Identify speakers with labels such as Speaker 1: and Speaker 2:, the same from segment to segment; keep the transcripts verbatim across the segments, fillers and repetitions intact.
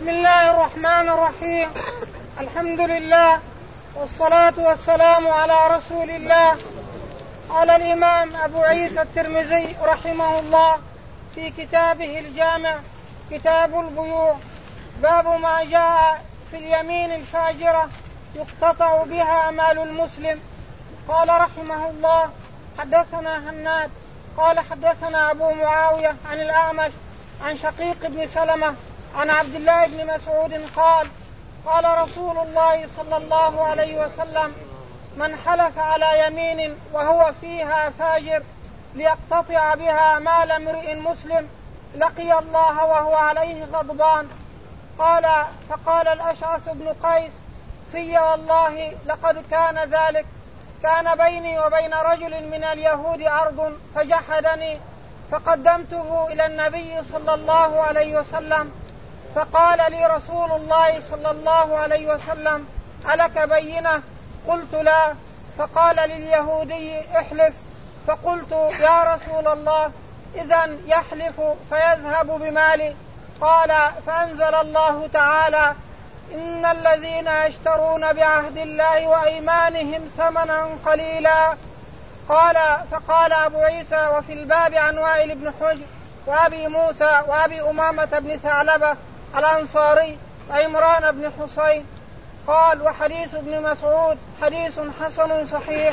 Speaker 1: بسم الله الرحمن الرحيم. الحمد لله والصلاة والسلام على رسول الله. قال الإمام أبو عيسى الترمذي رحمه الله في كتابه الجامع كتاب البيوع باب ما جاء في اليمين الفاجرة يقتطع بها مال المسلم. قال رحمه الله حدثنا هناد قال حدثنا أبو معاوية عن الأعمش عن شقيق بن سلمة عن عبد الله بن مسعود قال قال رسول الله صلى الله عليه وسلم من حلف على يمين وهو فيها فاجر ليقتطع بها مال امرئ مسلم لقي الله وهو عليه غضبان. قال فقال الأشعث بن قيس في والله لقد كان ذلك، كان بيني وبين رجل من اليهود عرض فجحدني فقدمته إلى النبي صلى الله عليه وسلم فقال لي رسول الله صلى الله عليه وسلم ألك بينة؟ قلت لا. فقال لليهودي احلف. فقلت يا رسول الله إذن يحلف فيذهب بمالي. قال فأنزل الله تعالى إن الذين يشترون بعهد الله وأيمانهم ثمنا قليلا. قال فقال أبو عيسى وفي الباب عن وائل بن حجر وأبي موسى وأبي أمامة بن ثعلبة الأنصاري وعمران بن حسين. قال وحديث ابن مسعود حديث حسن صحيح.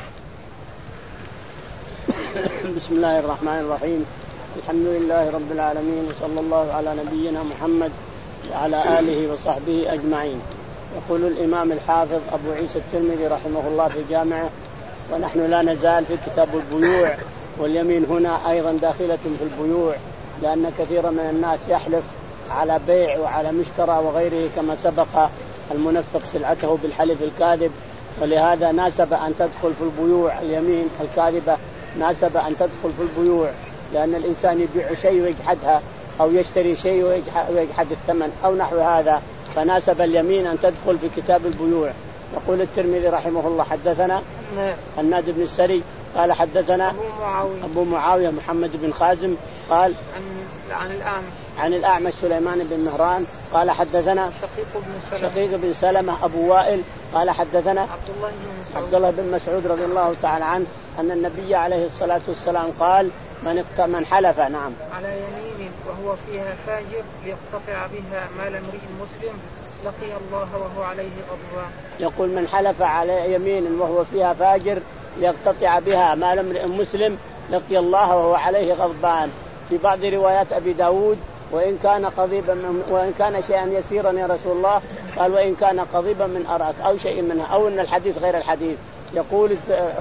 Speaker 2: بسم الله الرحمن الرحيم. الحمد لله رب العالمين وصلى الله على نبينا محمد وعلى آله وصحبه أجمعين. يقول الإمام الحافظ أبو عيسى الترمذي رحمه الله في جامعه ونحن لا نزال في كتاب البيوع، واليمين هنا أيضا داخلة في البيوع، لأن كثيرا من الناس يحلف على بيع وعلى مشترى وغيره كما سبق المنفق سلعته بالحلف الكاذب، ولهذا ناسب أن تدخل في البيوع اليمين الكاذبة، ناسب أن تدخل في البيوع، لأن الإنسان يبيع شيء ويجحدها أو يشتري شيء ويجحد الثمن أو نحو هذا، فناسب اليمين أن تدخل في كتاب البيوع. يقول الترمذي رحمه الله حدثنا هناد بن السري قال حدثنا
Speaker 1: أبو معاوية,
Speaker 2: أبو معاوية محمد بن خازم قال
Speaker 1: عن, عن الأعمش
Speaker 2: عن الأعمش سليمان بن مهران قال حدثنا
Speaker 1: شقيق بن سلمة,
Speaker 2: شقيق بن سلمة أبو وائل قال حدثنا
Speaker 1: عبد الله بن مسعود,
Speaker 2: عبد الله بن مسعود رضي الله تعالى عنه أن النبي عليه الصلاة والسلام قال من من حلف نعم
Speaker 1: على يمين وهو فيها فاجر ليقتطع بها مال امرئ مسلم لقي الله وهو عليه غضبان.
Speaker 2: يقول من حلف على يمين وهو فيها فاجر ليقتطع بها مال امرئ مسلم لقي الله وهو عليه غضبان. في بعض روايات أبي داود وإن كان قضيبا من وإن كان شيئا يسيرا يا رسول الله قال وإن كان قضيبا من أراك أو شيء منها أو أن الحديث غير الحديث. يقول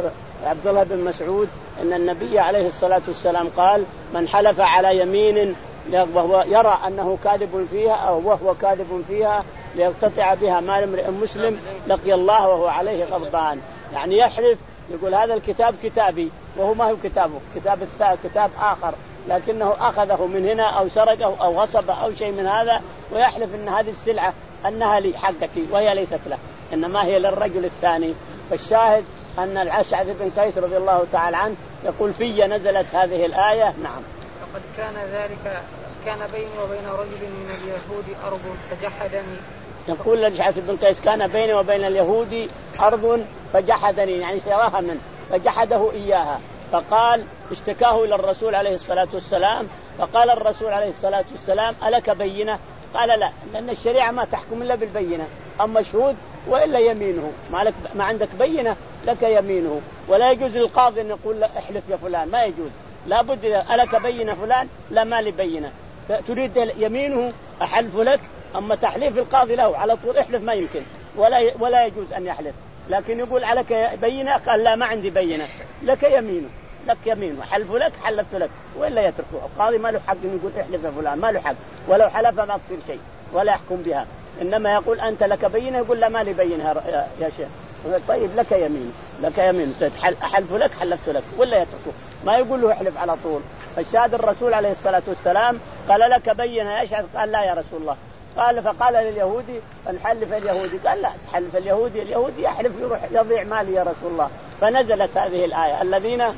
Speaker 2: عبد الله بن مسعود أن النبي عليه الصلاة والسلام قال من حلف على يمين وهو يرى أنه كاذب فيها أو وهو كاذب فيها ليقتطع بها مال امرئ مسلم لقي الله وهو عليه غضبان. يعني يحلف يقول هذا الكتاب كتابي وهو ما هو كتابه، كتاب كتاب آخر لكنه أخذه من هنا أو سرقه أو غصبه أو شيء من هذا، ويحلف أن هذه السلعة أنها لي حقتي وهي ليست له إنما هي للرجل الثاني. فالشاهد أن الأشعث بن قيس رضي الله تعالى عنه يقول في نزلت هذه الآية. نعم.
Speaker 1: لقد كان ذلك كان بيني وبين رجل من اليهود أرض فجحدني.
Speaker 2: يقول الأشعث بن قيس كان بيني وبين اليهود أرض فجحدني يعني شراها منه فجحده إياها، فقال اشتكاه إلى الرسول عليه الصلاة والسلام فقال الرسول عليه الصلاة والسلام ألك بينة؟ قال لا، لأن الشريعة ما تحكم إلا بالبينة، أما شهود وإلا يمينه، ما, لك ما عندك بينة لك يمينه. ولا يجوز للقاضي أن يقول احلف يا فلان، ما يجوز، لا بد ألك بينة فلان لا ما لي بينة، تريد يمينه أحلف لك، أما تحليف القاضي له على طول احلف ما يمكن ولا ولا يجوز أن يحلف، لكن يقول عليك بينة قال لا ما عندي بينة لك يمينه، لك يمينه حلف لك حلفت لك وإلا يتركه. القاضي ما له حق أن يقول احلف يا فلان، ما له حق، ولو حلف ما تصير شيء ولا يحكم بها، إنما يقول أنت لك بينة يقول لا ما لي بينها يا شيخ. طيب لك يمين لك يمين أحلف لك حلفت لك ولا يتركه، ما يقول له احلف على طول. فالشاهد الرسول عليه الصلاة والسلام قال لك بينة يا أشعث؟ قال لا يا رسول الله. قال فقال لليهودي فنحلف اليهودي؟ قال لا تحلف اليهودي، اليهودي يحلف يروح يضيع مالي يا رسول الله. فنزلت هذه الآية الذين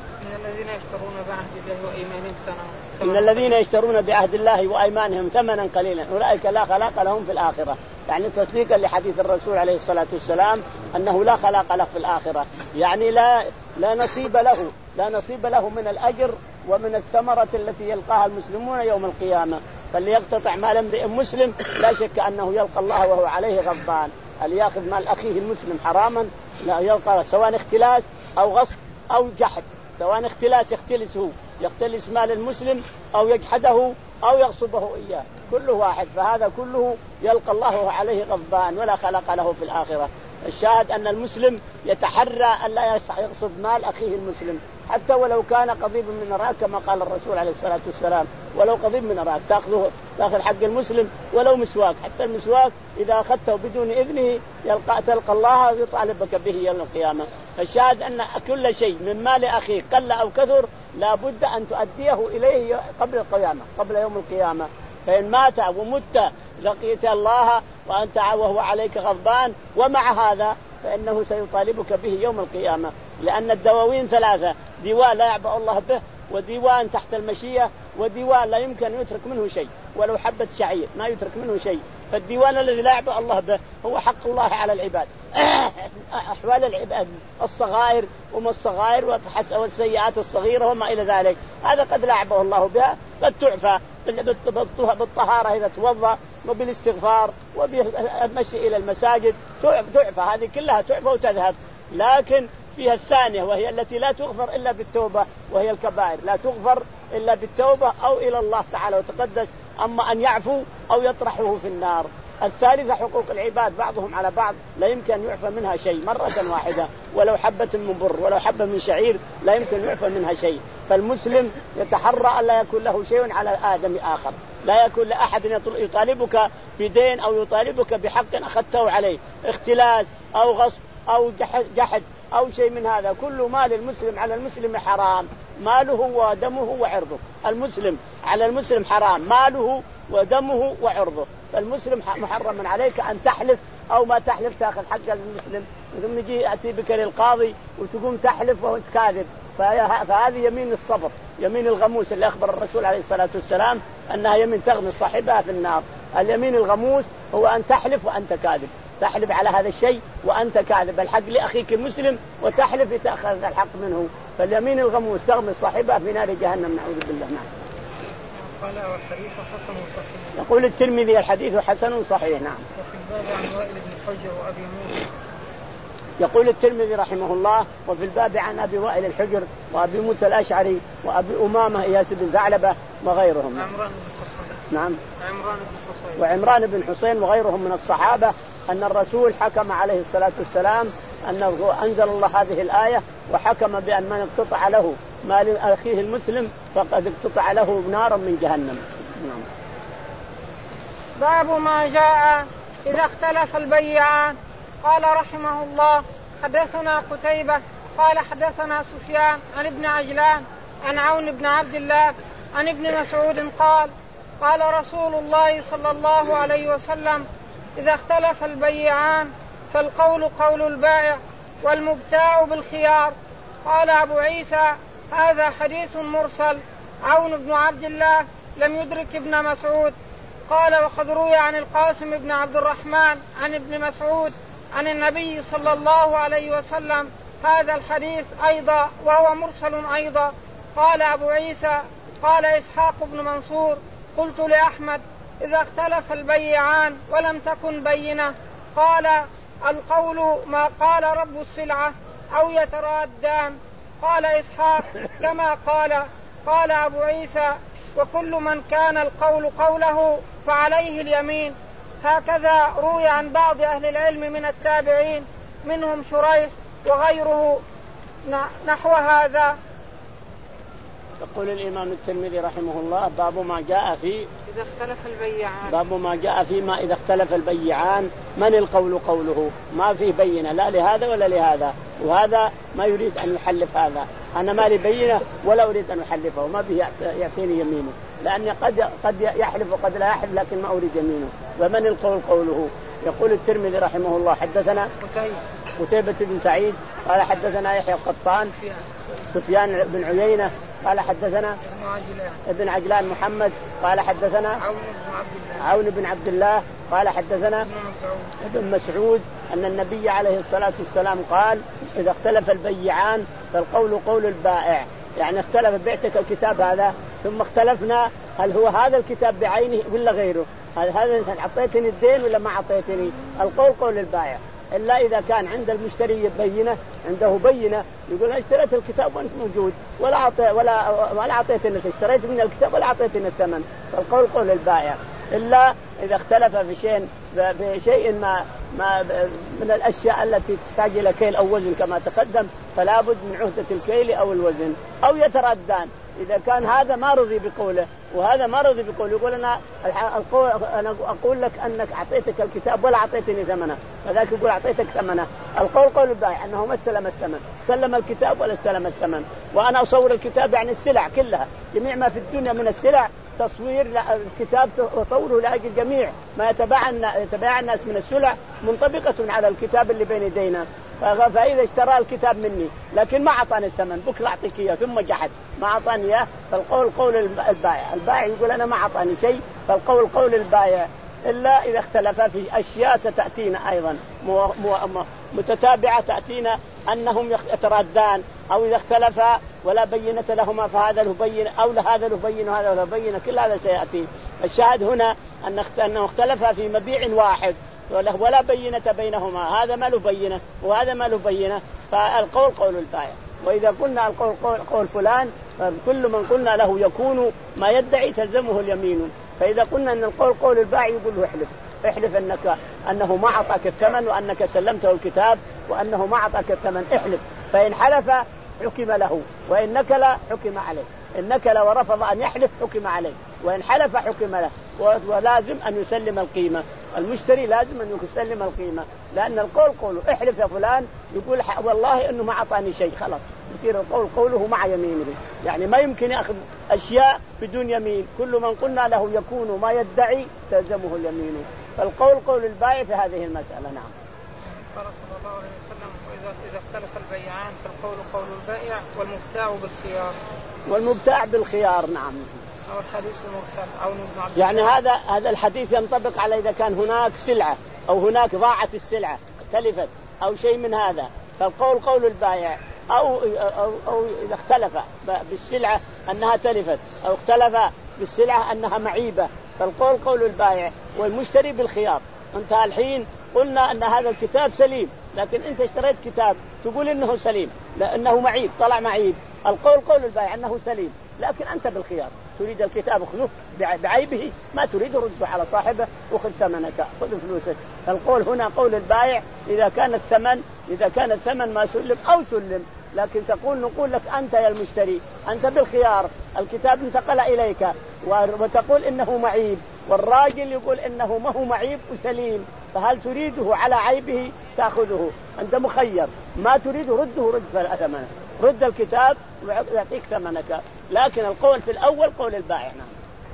Speaker 1: الذين يشترون بعهد الله وأيمانهم ثمنا
Speaker 2: إن الذين يشترون بعهد الله وأيمانهم ثمنا قليلا أولئك لا خلاق لهم في الآخرة، يعني تصديقا لحديث الرسول عليه الصلاة والسلام أنه لا خلاق له في الآخرة، يعني لا لا نصيب له لا نصيب له من الأجر ومن الثمرة التي يلقاها المسلمون يوم القيامة. فليقتطع مال امرئ مسلم لا شك أنه يلقى الله وهو عليه غضبان. اللي يأخذ مال أخيه المسلم حراما لا يلقى، سواء اختلاس أو غصب أو جحد، سواء اختلاس يختلسه يختلس مال المسلم أو يجحده أو يغصبه إياه، كله واحد، فهذا كله يلقى الله وهو عليه غضبان ولا خلق له في الآخرة. الشاهد أن المسلم يتحرى أن لا يغصب مال أخيه المسلم حتى ولو كان قضيب من أراك، كما قال الرسول عليه الصلاة والسلام ولو قضيب من أراك تأخذه تأخذ حق المسلم ولو مسواك، حتى المسواك إذا أخذته بدون إذنه يلقى تلقى الله ويطالبك به يوم القيامة. الشاهد أن كل شيء من مال أخيك قل أو كثر لا بد أن تؤديه إليه قبل القيامة قبل يوم القيامة. فإن مات ومت لقيت الله وأنت وهو عليك غضبان، ومع هذا فإنه سيطالبك به يوم القيامة، لأن الدواوين ثلاثة: ديوان لا يعبأ الله به، وديوان تحت المشيئة، وديوان لا يمكن أن يترك منه شيء ولو حبة شعير ما يترك منه شيء. فالديوان الذي لا يعبأ الله به هو حق الله على العباد، أحوال العباد الصغائر وما الصغائر والسيئات الصغيرة وما إلى ذلك، هذا قد لا يعبأ الله بها، قد تعفى بالطهارة إذا توضأ وبالاستغفار وبالمشي إلى المساجد تعفى، هذه كلها تعفى وتذهب. لكن فيها الثانية وهي التي لا تغفر إلا بالتوبة، وهي الكبائر لا تغفر إلا بالتوبة أو إلى الله تعالى وتقدس، أما أن يعفو أو يطرحه في النار. الثالثة حقوق العباد بعضهم على بعض لا يمكن أن يعفى منها شيء مرة واحدة، ولو حبة من بر ولو حبة من شعير لا يمكن أن يعفى منها شيء. فالمسلم يتحرى أن لا يكون له شيء على آدم آخر، لا يكون لأحد يطالبك بدين أو يطالبك بحق أخذته عليه، اختلاس أو غصب أو جحد أو شيء من هذا. كل مال المسلم على المسلم حرام، ماله ودمه وعرضه. المسلم على المسلم حرام ماله ودمه وعرضه. فالمسلم محرم عليك أن تحلف أو ما تحلف تأخذ حق المسلم، ثم يجي يأتي بك للقاضي وتقوم تحلف وهو كاذب، فهذه يمين الصبر، يمين الغموس اللي أخبر الرسول عليه الصلاة والسلام أنها يمين تغمس صاحبها في النار. اليمين الغموس هو أن تحلف وأنت كاذب، تحلف على هذا الشيء وأنت كاذب الحق لأخيك المسلم وتحلف لتأخذ الحق منه، فاليمين الغموس تغمس صاحبها في نار جهنم، نعوذ بالله. نعم.
Speaker 1: قال والحديث حسن صحيح.
Speaker 2: يقول الترمذي الحديث حسن صحيح. نعم.
Speaker 1: وفي الباب عن وائل بن حجر وأبي موسى.
Speaker 2: يقول الترمذي رحمه الله: وفي الباب عن أبي وائل الحجر وأبي موسى الأشعري وأبي أمامة إياس بن ثعلبة وغيرهم.
Speaker 1: عمران بن حصين.
Speaker 2: نعم.
Speaker 1: عمران بن حصين.
Speaker 2: وعمران بن حصين وغيرهم من الصحابة أن الرسول حكم عليه الصلاة والسلام أنه أنزل الله هذه الآية وحكم بأن من اقتطع له مال أخيه المسلم فقد اقتطع له نارا من جهنم. نعم.
Speaker 1: باب ما جاء إذا اختلف البيعان. قال رحمه الله: حدثنا قتيبة قال حدثنا سفيان عن ابن عجلان عن عون بن عبد الله عن ابن مسعود قال: قال رسول الله صلى الله عليه وسلم: إذا اختلف البيعان فالقول قول البائع والمبتاع بالخيار. قال أبو عيسى: هذا حديث مرسل. عون بن عبد الله لم يدرك ابن مسعود. قال: وقد روي عن القاسم بن عبد الرحمن عن ابن مسعود عن النبي صلى الله عليه وسلم هذا الحديث أيضا وهو مرسل أيضا. قال أبو عيسى: قال إسحاق بن منصور: قلت لأحمد: إذا اختلف البيعان ولم تكن بينة قال: القول ما قال رب السلعة أو يترادان. قال إسحاق: كما قال. قال أبو عيسى: وكل من كان القول قوله فعليه اليمين. هكذا روي عن بعض أهل العلم من التابعين منهم شريح وغيره نحو هذا.
Speaker 2: يقول الإمام الترمذي رحمه الله: باب ما جاء في
Speaker 1: إذا اختلف البيعان
Speaker 2: باب ما جاء فيما إذا اختلف البيعان من القول قوله، ما فيه بينة لا لهذا ولا لهذا، وهذا ما يريد أن يحلف هذا، أنا ما لي بينة ولا أريد أن أحلفه وما به يعطيني يمينه، لأني قد قد يحلف وقد لا يحلف لكن ما أريد يمينه. ومن القول قوله؟ يقول الترمذي رحمه الله: حدثنا قتيبة بن سعيد قال حدثنا يحيى القطان سفيان بن عيينة قال حدثنا ابن عجلان محمد قال حدثنا عون بن عبد الله قال حدثنا ابن مسعود أن النبي عليه الصلاة والسلام قال إذا اختلف البيعان فالقول قول البائع، يعني اختلف بعتك الكتاب هذا ثم اختلفنا هل هو هذا الكتاب بعينه ولا غيره، هل هذا أعطيتني الدين ولا ما أعطيتني، القول قول البائع، إلا إذا كان عند المشتري بينة عنده بينة يقول أنا اشتريت الكتاب وأنت موجود ولا عطي ولا ولا أعطيتني، اشتريت من الكتاب ولا أعطيتني الثمن، فالقول قول البائع. إلا إذا اختلف في شيء في شيء ما ما من الأشياء التي تحتاج إلى كيل أو وزن كما تقدم فلا بد من عهدة الكيل أو الوزن أو يتردان. إذا كان هذا ما رضي بقوله وهذا ما رضي بقوله يقول أنا أنا أقول لك أنك أعطيتك الكتاب ولا أعطيتني ثمنه، فذاك يقول أعطيتك ثمنه، القول قول البائع أنه ما استلم الثمن، سلم الكتاب ولا استلم الثمن. وأنا أصور الكتاب يعني السلع كلها، جميع ما في الدنيا من السلع تصوير الكتاب وصوره لأجل جميع ما يتباع الناس من السلع منطبقة على الكتاب اللي بين يدينا. فإذا اشترى الكتاب مني لكن ما أعطاني الثمن بكرة أعطيك إياه ثم جحد ما أعطاني إياه فالقول قول البائع، البائع يقول أنا ما أعطاني شيء فالقول قول البائع. إلا إذا اختلف في أشياء ستأتينا أيضا متتابعة تأتينا أنهم يتردان، أو إذا اختلفا ولا بينة لهما فهذا له بين أو لهذا له بين وهذا له بين، كل هذا سيأتي. الشاهد هنا أنه اختلفا في مبيع واحد ولا بينة بينهما، هذا ما له بينة وهذا ما له بينة، فالقول قول البائع. وإذا قلنا القول قول, قول فلان كل من قلنا له يكون ما يدعي تلزمه اليمين، فإذا قلنا أن القول قول البائع يقول له احلف احلف أنك أنه ما أعطاك الثمن وأنك سلمته الكتاب وأنه ما أعطاك الثمن، احلف، فإن حلف حكم له وإن نكل حكم عليه، إن نكل ورفض أن يحلف حكم عليه وإن حلف حكم له، ولازم أن يسلم القيمة، المشتري لازم أن يسلم القيمة، لأن القول قوله احلف يا فلان يقول والله أنه ما أعطاني شيء، خلاص يصير القول قوله مع يمينه، يعني ما يمكن يأخذ أشياء بدون يمين، كل من قلنا له يكون ما يدعي تلزمه اليمين، فالقول قول البائع في هذه المسألة. نعم.
Speaker 1: قال صلى الله عليه وسلم وإذا إذا اختلف البيعان فالقول قول البائع والمبتاع بالخيار.
Speaker 2: والمبتاع بالخيار. نعم.
Speaker 1: أو الحديث المرسل أو نبع.
Speaker 2: يعني هذا هذا الحديث ينطبق على إذا كان هناك سلعة أو هناك ضاعت السلعة تلفت أو شيء من هذا، فالقول قول البائع، أو أو أو إذا اختلف بالسلعة أنها تلفت أو اختلف بالسلعة أنها معيبة فالقول قول البائع والمشتري بالخيار. أنت الحين قلنا أن هذا الكتاب سليم، لكن أنت اشتريت كتاب تقول إنه سليم لأنه معيب، طلع معيب، القول قول البائع أنه سليم، لكن أنت بالخيار، تريد الكتاب أخذه بعيبه، ما تريد رده على صاحبه وخذ ثمنك، خذ فلوسك. القول هنا قول البائع إذا كان الثمن إذا كان الثمن ما سلم أو سلم، لكن تقول نقول لك أنت يا المشتري أنت بالخيار، الكتاب انتقل إليك وتقول إنه معيب، والراجل يقول إنه ما هو معيب وسليم، فهل تريده على عيبه تأخذه؟ أنت مخير، ما تريد رده رد ثمنه، رد الكتاب ويعطيك ثمنك، لكن القول في الأول قول البائع. نعم.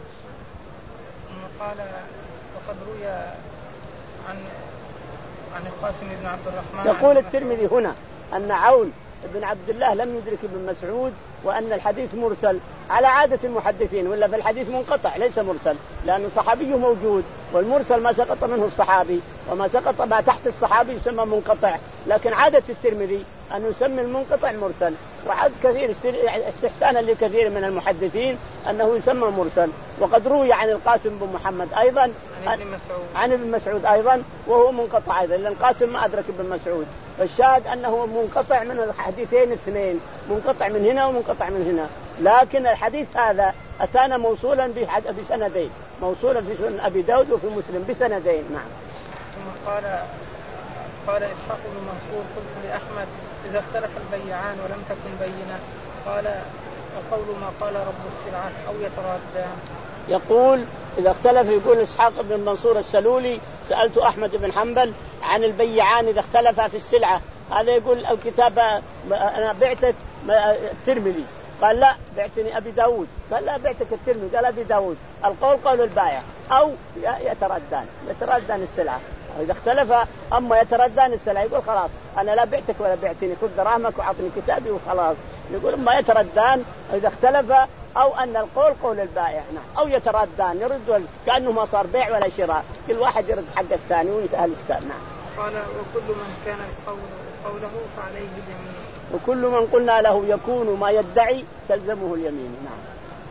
Speaker 1: قال وقد روي عن عن القاسم بن عبد الرحمن.
Speaker 2: يقول الترمذي هنا أن عون بن عبد الله لم يدرك ابن مسعود وأن الحديث مرسل على عادة المحدثين، ولا في الحديث منقطع ليس مرسل، لأن الصحابي موجود، والمرسل ما سقط منه الصحابي وما سقط ما تحت الصحابي يسمى منقطع، لكن عادة الترمذي أن يسمي المنقطع مرسل، وعاد كثير استحسانا لكثير من المحدثين أنه يسمى مرسل. وقد روي عن القاسم بن محمد أيضا
Speaker 1: عن ابن مسعود,
Speaker 2: عن ابن مسعود أيضا وهو منقطع أيضا، لأن القاسم ما أدرك ابن مسعود، فالشاهد أنه منقطع من الحديثين اثنين، منقطع من هنا ومنقطع من هنا، لكن الحديث هذا أتانا موصولا بسندين، موصولا في سنن أبي داود وفي مسلم بسندين. نعم.
Speaker 1: ثم قال قال إسحاق بن منصور قلت لأحمد إذا اختلف البيعان ولم تكن بينة قال وقول ما قال رب السلعة أو يتردان.
Speaker 2: يقول إذا اختلف، يقول إسحاق بن منصور السلولي سألت أحمد بن حنبل عن البيعان إذا اختلفا في السلعة، هذا يقول الكتاب أنا بعتك الترمذي، قال لا بعتني أبي داود، قال لا بعتك الترمذي، قال أبي داود، القول قول البائع أو يتردان يتردان السلعة، إذا اختلف أما يتردان السلع يقول خلاص أنا لا بعتك ولا بعتني، خذ دراهمك وعطني كتابي وخلاص. يقول أما يتردان إذا اختلف، أو أن القول قول البائع أو يتردان يرد كأنه ما صار بيع ولا شراء، كل واحد يرد حق الثاني ويتأهل الثاني. نعم.
Speaker 1: قال وكل من كان القول قوله فعليه اليمين.
Speaker 2: وكل من قلنا له يكون ما يدعي تلزمه اليمين. نعم.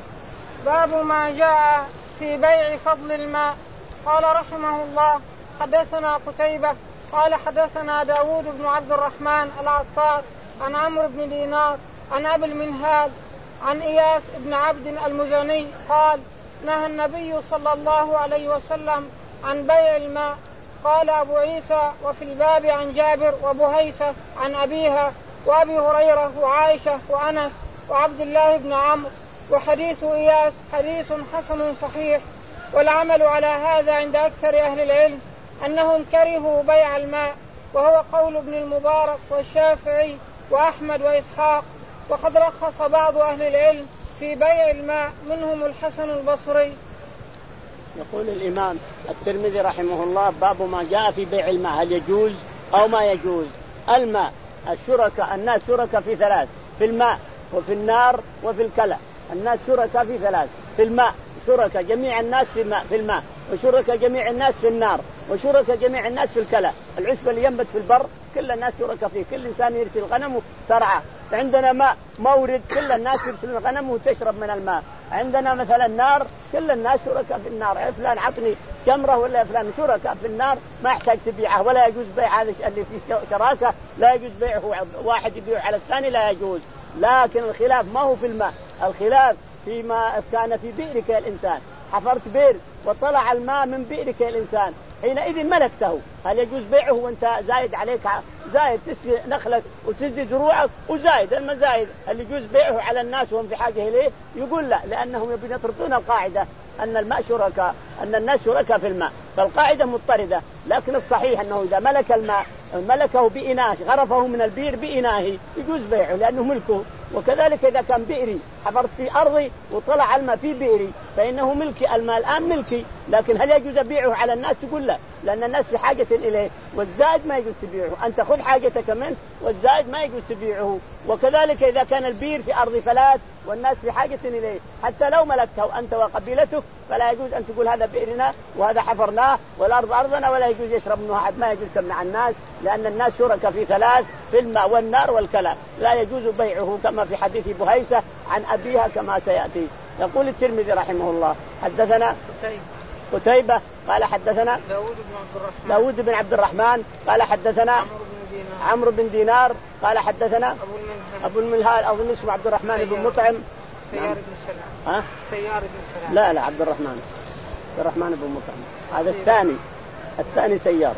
Speaker 1: باب ما جاء في بيع فضل الماء. قال رحمه الله حدثنا قتيبة قال حدثنا داود بن عبد الرحمن العطار عن عمرو بن دينار عن أبي المنهال عن إياس بن عبد المزني قال نهى النبي صلى الله عليه وسلم عن بيع الماء. قال أبو عيسى وفي الباب عن جابر وبهيسة عن أبيها وأبي هريرة وعائشة وأنس وعبد الله بن عمرو. وحديث إياس حديث حسن صحيح. والعمل على هذا عند أكثر أهل العلم أنهم كرهوا بيع الماء، وهو قول ابن المبارك والشافعي وأحمد وإسحاق. وقد رخص بعض أهل العلم في بيع الماء منهم الحسن البصري.
Speaker 2: يقول الإمام الترمذي رحمه الله باب ما جاء في بيع الماء، هل يجوز أو ما يجوز. الماء الشركاء الناس شركاء في ثلاث، في الماء وفي النار وفي الكلى. الناس شركاء في ثلاث، في الماء شركاء جميع الناس في الماء في الماء وشركاء جميع الناس في النار وشركاء جميع الناس في الكلى. العشب اللي ينبت في البر كل الناس شركاء فيه، كل إنسان يرسل غنمه ترعى. عندنا ماء مورد كل الناس يرسل غنمه وتشرب من الماء. عندنا مثلا نار كل الناس شركاء في النار، فلان عطني جمرة ولا فلان شركاء في النار، ما يحتاج تبيعه ولا يجوز بيع هذا اللي فيه شراكة، لا يجوز بيعه واحد يبيعه على الثاني لا يجوز. لكن الخلاف ما هو في الماء، الخلاف فيما كان في بئرك يا الإنسان، حفرت بئر وطلع الماء من بئرك يا الإنسان، حينئذ ملكته، هل يجوز بيعه وانت زايد عليك زايد تسقي نخلك وتزدي زروعك وزايد المزايد، هل يجوز بيعه على الناس وهم في حاجة إليه؟ يقول لا، لأنهم يبون يطردون القاعدة أن الماء شركاء، أن الناس شركاء في الماء، فالقاعدة مضطردة. لكن الصحيح أنه إذا ملك الماء ملكه بإناه، غرفه من البئر بإناه، يجوز بيعه لأنه ملكه. وكذلك إذا كان بئري حفرت في أرضي وطلع الماء في بئري فإنه ملكي، الماء الآن ملكي، لكن هل يجوز بيعه على الناس؟ تقول لا، لأن الناس في حاجة إليه، والزائد ما يجوز تبيعه، أنت خذ حاجتك منه والزائد ما يجوز تبيعه. وكذلك إذا كان البئر في أرض فلات والناس في حاجة إليه، حتى لو ملكته أنت وقبيلتك فلا يجوز أن تقول هذا بئرنا وهذا حفرناه والأرض أرضنا ولا يجوز يشرب منه أحد، ما يجوز تمنع الناس، لأن الناس شركاء في ثلاث، في الماء والنار والكلى، لا يجوز بيعه كما في حديث بهيسة عن أبيها كما سيأتي. يقول الترمذي رحمه الله حدثنا قتيبة قال حدثنا
Speaker 1: داود بن عبد الرحمن
Speaker 2: داود بن عبد الرحمن قال حدثنا عمرو بن دينار قال حدثنا أبو المنهال أظن اسمه عبد الرحمن بن مطعم
Speaker 1: سيار بن سلام. ها؟ سيار بن سلام.
Speaker 2: لا لا عبد الرحمن عبد الرحمن بن مطعم، هذا الثاني الثاني سيار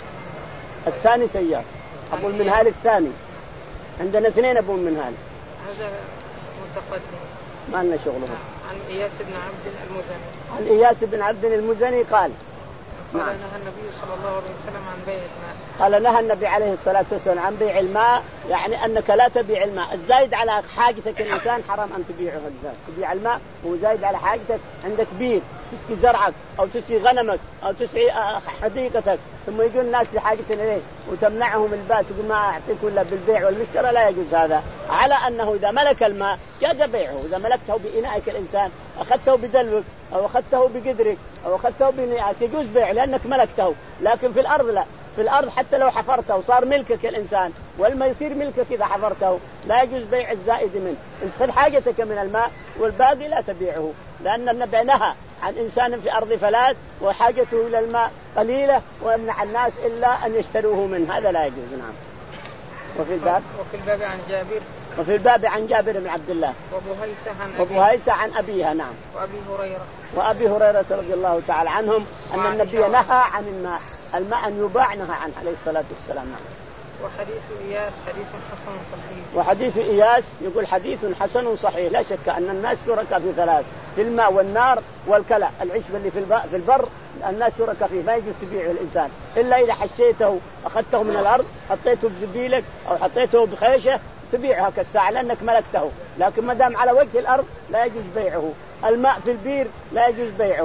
Speaker 2: الثاني سيار أبو المنهال الثاني، عندنا اثنين أبو المنهال.
Speaker 1: هذا متقدم
Speaker 2: ما لنا شغله.
Speaker 1: عن إياس بن عبد المزني
Speaker 2: عن إياس بن عبد المزني قال
Speaker 1: قال نهى النبي صلى الله عليه وسلم عن بيع الماء.
Speaker 2: قال نهى النبي عليه الصلاة والسلام عن بيع الماء، يعني أنك لا تبيع الماء الزايد على حاجتك الإنسان حرام أن تبيعه، الزايد تبيع الماء هو زايد على حاجتك، عندك بير تسقي زرعك أو تسقي غنمك أو تسقي حديقتك ثم يجون الناس بحاجة إليه وتمنعهم الباء تقول ما أعطيك إلا بالبيع والمشترى، لا يجوز هذا، على أنه إذا ملك الماء جاز بيعه. إذا ملكته بإنائك الإنسان، أخذته بدلوك أو أخذته بقدرك أو أخذته بإنائك يجوز بيعه لأنك ملكته. لكن في الأرض لا، في الأرض حتى لو حفرته وصار ملكك الإنسان والماء يصير ملكك إذا حفرته، لا يجوز بيع الزائد منه، انت خذ حاجتك من الماء والباقي لا تبيعه، لأن النبي نهى عن إنسان في أرض فلات وحاجته إلى الماء قليلة ويمنع الناس إلا أن يشتروه منه، هذا لا يجوز. نعم. وفي الباب
Speaker 1: وفي الباب عن جابر
Speaker 2: وفي الباب عن جابر بن عبد الله
Speaker 1: وبهيسة عن
Speaker 2: وبهيسة عن أبيها. نعم.
Speaker 1: وأبي هريرة
Speaker 2: وأبي هريرة رضي الله تعالى عنهم أن النبي نهى عن الماء، الماء أن يباع نهى عنه عليه الصلاة والسلام. نعم.
Speaker 1: وحديث إياس حديث حسن صحيح.
Speaker 2: وحديث إياس يقول حديث حسن صحيح، لا شك أن الناس شركاء في ثلاث، في الماء والنار والكلى، العشب اللي في في البر الناس شركاء فيه، ما يجوز تبيعه الإنسان إلا إذا حشيته أخذته من الأرض حطيته بزبيلك أو حطيته بخيشة تبيعها كالساعة لأنك ملكته، لكن ما دام على وجه الأرض لا يجوز بيعه. الماء في البير لا يجوز بيعه،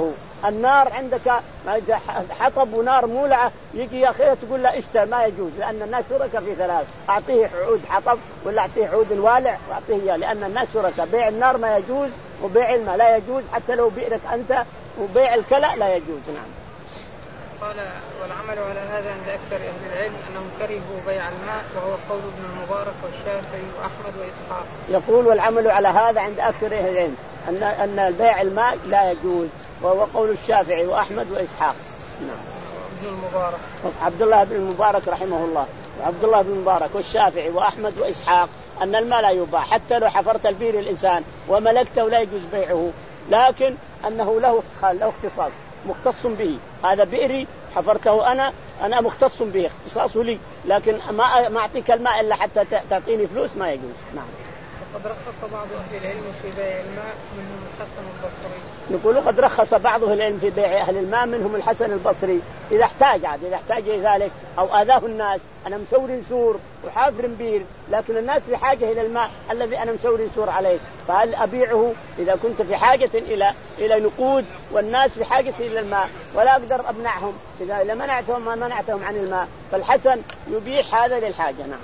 Speaker 2: النار عندك حطب ونار مولعة، يجي يا أخي تقول له اشتري، ما يجوز، لأن الناس شركاء في ثلاث، أعطيه عود حطب ولا أعطيه عود والع وأعطيه إياه، لأن الناس شركاء. بيع النار ما يجوز وبيع الماء لا يجوز، حتى لو بئرك أنت، وبيع الكلى لا يجوز. نعم.
Speaker 1: قال والعمل على هذا عند أكثر أهل العلم أنهم كرهوا بيع الماء، وهو قول ابن المبارك والشافعي وأحمد وإسحاق.
Speaker 2: يقول والعمل على هذا عند أكثر أهل العلم أن أن بيع الماء لا يجوز، وهو قول الشافعي وأحمد وإسحاق. نعم.
Speaker 1: ابن المبارك
Speaker 2: عبد الله بن المبارك رحمه الله، وعبد الله بن المبارك والشافعي وأحمد وإسحاق أن الماء لا يباع، حتى لو حفرت البير الإنسان وملكته لا يجوز بيعه، لكن أنه له له اختصاص مختص به. هذا بئري حفرته أنا أنا مختص به، اختصاصه لي، لكن ما ما أعطيك الماء إلا حتى تعطيني فلوس، ما يجوز. نعم.
Speaker 1: وقد رخص بعض أهل العلم في بيع الماء منهم الحسن البصري.
Speaker 2: نقول قد رخص بعض أهل العلم في بيع أهل الماء منهم الحسن البصري، إذا احتاج عاد إذا احتاج إلى ذلك أو آذاه الناس. أنا مسور سور وحافر بير، لكن الناس في حاجة إلى الماء الذي أنا مسور سور عليه، فهل أبيعه إذا كنت في حاجة إلى إلى نقود والناس في حاجة إلى الماء ولا أقدر أمنعهم؟ إذا إذا منعتهم ما منعتهم عن الماء، فالحسن يبيح هذا للحاجة. نعم.